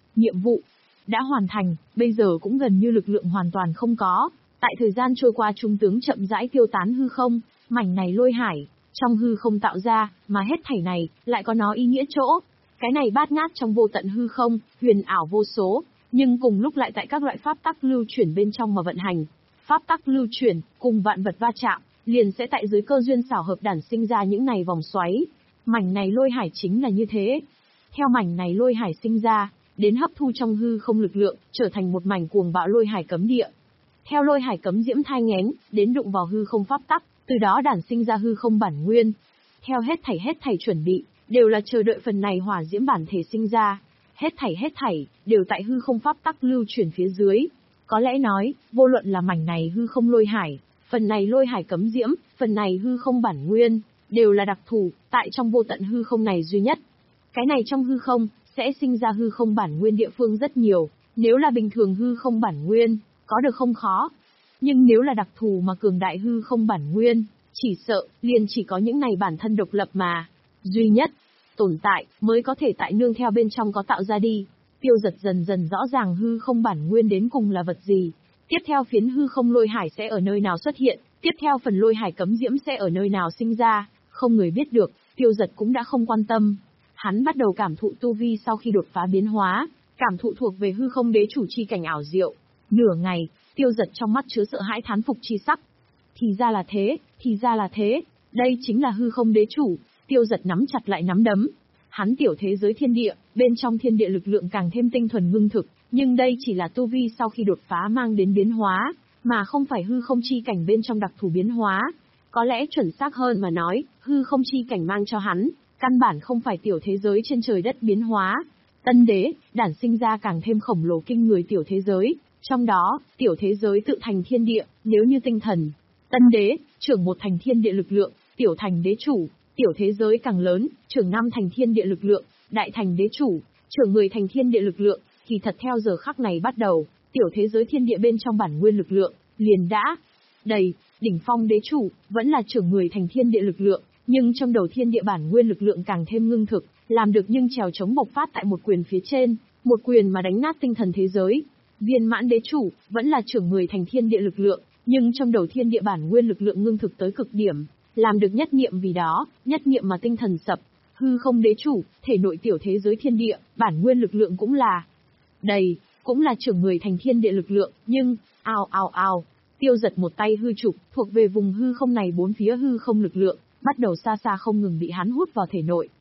Nhiệm vụ đã hoàn thành, bây giờ cũng gần như lực lượng hoàn toàn không có. Tại thời gian trôi qua trung tướng chậm rãi tiêu tán hư không, mảnh này lôi hải, trong hư không tạo ra, mà hết thảy này, lại có nó ý nghĩa chỗ. Cái này bát ngát trong vô tận hư không, huyền ảo vô số, nhưng cùng lúc lại tại các loại pháp tắc lưu chuyển bên trong mà vận hành. Pháp tắc lưu chuyển, cùng vạn vật va chạm, liền sẽ tại dưới cơ duyên xảo hợp đản sinh ra những này vòng xoáy. Mảnh này lôi hải chính là như thế. Theo mảnh này lôi hải sinh ra, đến hấp thu trong hư không lực lượng, trở thành một mảnh cuồng bạo lôi hải cấm địa. Theo lôi hải cấm diễm thai nghén, đến đụng vào hư không pháp tắc, từ đó đản sinh ra hư không bản nguyên. Theo hết thảy hết thảy chuẩn bị, đều là chờ đợi phần này hỏa diễm bản thể sinh ra. Hết thảy hết thảy, đều tại hư không pháp tắc lưu chuyển phía dưới. Có lẽ nói, vô luận là mảnh này hư không lôi hải, phần này lôi hải cấm diễm, phần này hư không bản nguyên, đều là đặc thù, tại trong vô tận hư không này duy nhất. Cái này trong hư không, sẽ sinh ra hư không bản nguyên địa phương rất nhiều, nếu là bình thường hư không bản nguyên, có được không khó. Nhưng nếu là đặc thù mà cường đại hư không bản nguyên, chỉ sợ, liền chỉ có những này bản thân độc lập mà, duy nhất, tồn tại, mới có thể tại nương theo bên trong có tạo ra đi. Tiêu Giật dần dần rõ ràng hư không bản nguyên đến cùng là vật gì. Tiếp theo phiến hư không lôi hải sẽ ở nơi nào xuất hiện, tiếp theo phần lôi hải cấm diễm sẽ ở nơi nào sinh ra, không người biết được, Tiêu Giật cũng đã không quan tâm. Hắn bắt đầu cảm thụ tu vi sau khi đột phá biến hóa, cảm thụ thuộc về hư không đế chủ chi cảnh ảo diệu. Nửa ngày, Tiêu Giật trong mắt chứa sợ hãi thán phục chi sắc. Thì ra là thế, thì ra là thế, đây chính là hư không đế chủ. Tiêu Giật nắm chặt lại nắm đấm. Hắn tiểu thế giới thiên địa, bên trong thiên địa lực lượng càng thêm tinh thuần ngưng thực, nhưng đây chỉ là tu vi sau khi đột phá mang đến biến hóa, mà không phải hư không chi cảnh bên trong đặc thù biến hóa. Có lẽ chuẩn xác hơn mà nói, hư không chi cảnh mang cho hắn, căn bản không phải tiểu thế giới trên trời đất biến hóa. Tân đế, đản sinh ra càng thêm khổng lồ kinh người tiểu thế giới, trong đó, tiểu thế giới tự thành thiên địa, nếu như tinh thần. Tân đế, trưởng một thành thiên địa lực lượng, tiểu thành đế chủ, tiểu thế giới càng lớn, trưởng năm thành thiên địa lực lượng, đại thành đế chủ, trưởng mười thành thiên địa lực lượng, thì thật theo giờ khắc này bắt đầu, tiểu thế giới thiên địa bên trong bản nguyên lực lượng, liền đã đầy, đỉnh phong đế chủ, vẫn là trưởng mười thành thiên địa lực lượng, nhưng trong đầu thiên địa bản nguyên lực lượng càng thêm ngưng thực, làm được nhưng trèo chống bộc phát tại một quyền phía trên, một quyền mà đánh nát tinh thần thế giới. Viên mãn đế chủ, vẫn là trưởng mười thành thiên địa lực lượng, nhưng trong đầu thiên địa bản nguyên lực lượng ngưng thực tới cực điểm, làm được nhất niệm vì đó, nhất niệm mà tinh thần sập. Hư không đế chủ, thể nội tiểu thế giới thiên địa, bản nguyên lực lượng cũng là đầy, cũng là trưởng mười thành thiên địa lực lượng, nhưng, ào ào ào, Tiêu Giật một tay hư trục, thuộc về vùng hư không này bốn phía hư không lực lượng, bắt đầu xa xa không ngừng bị hắn hút vào thể nội,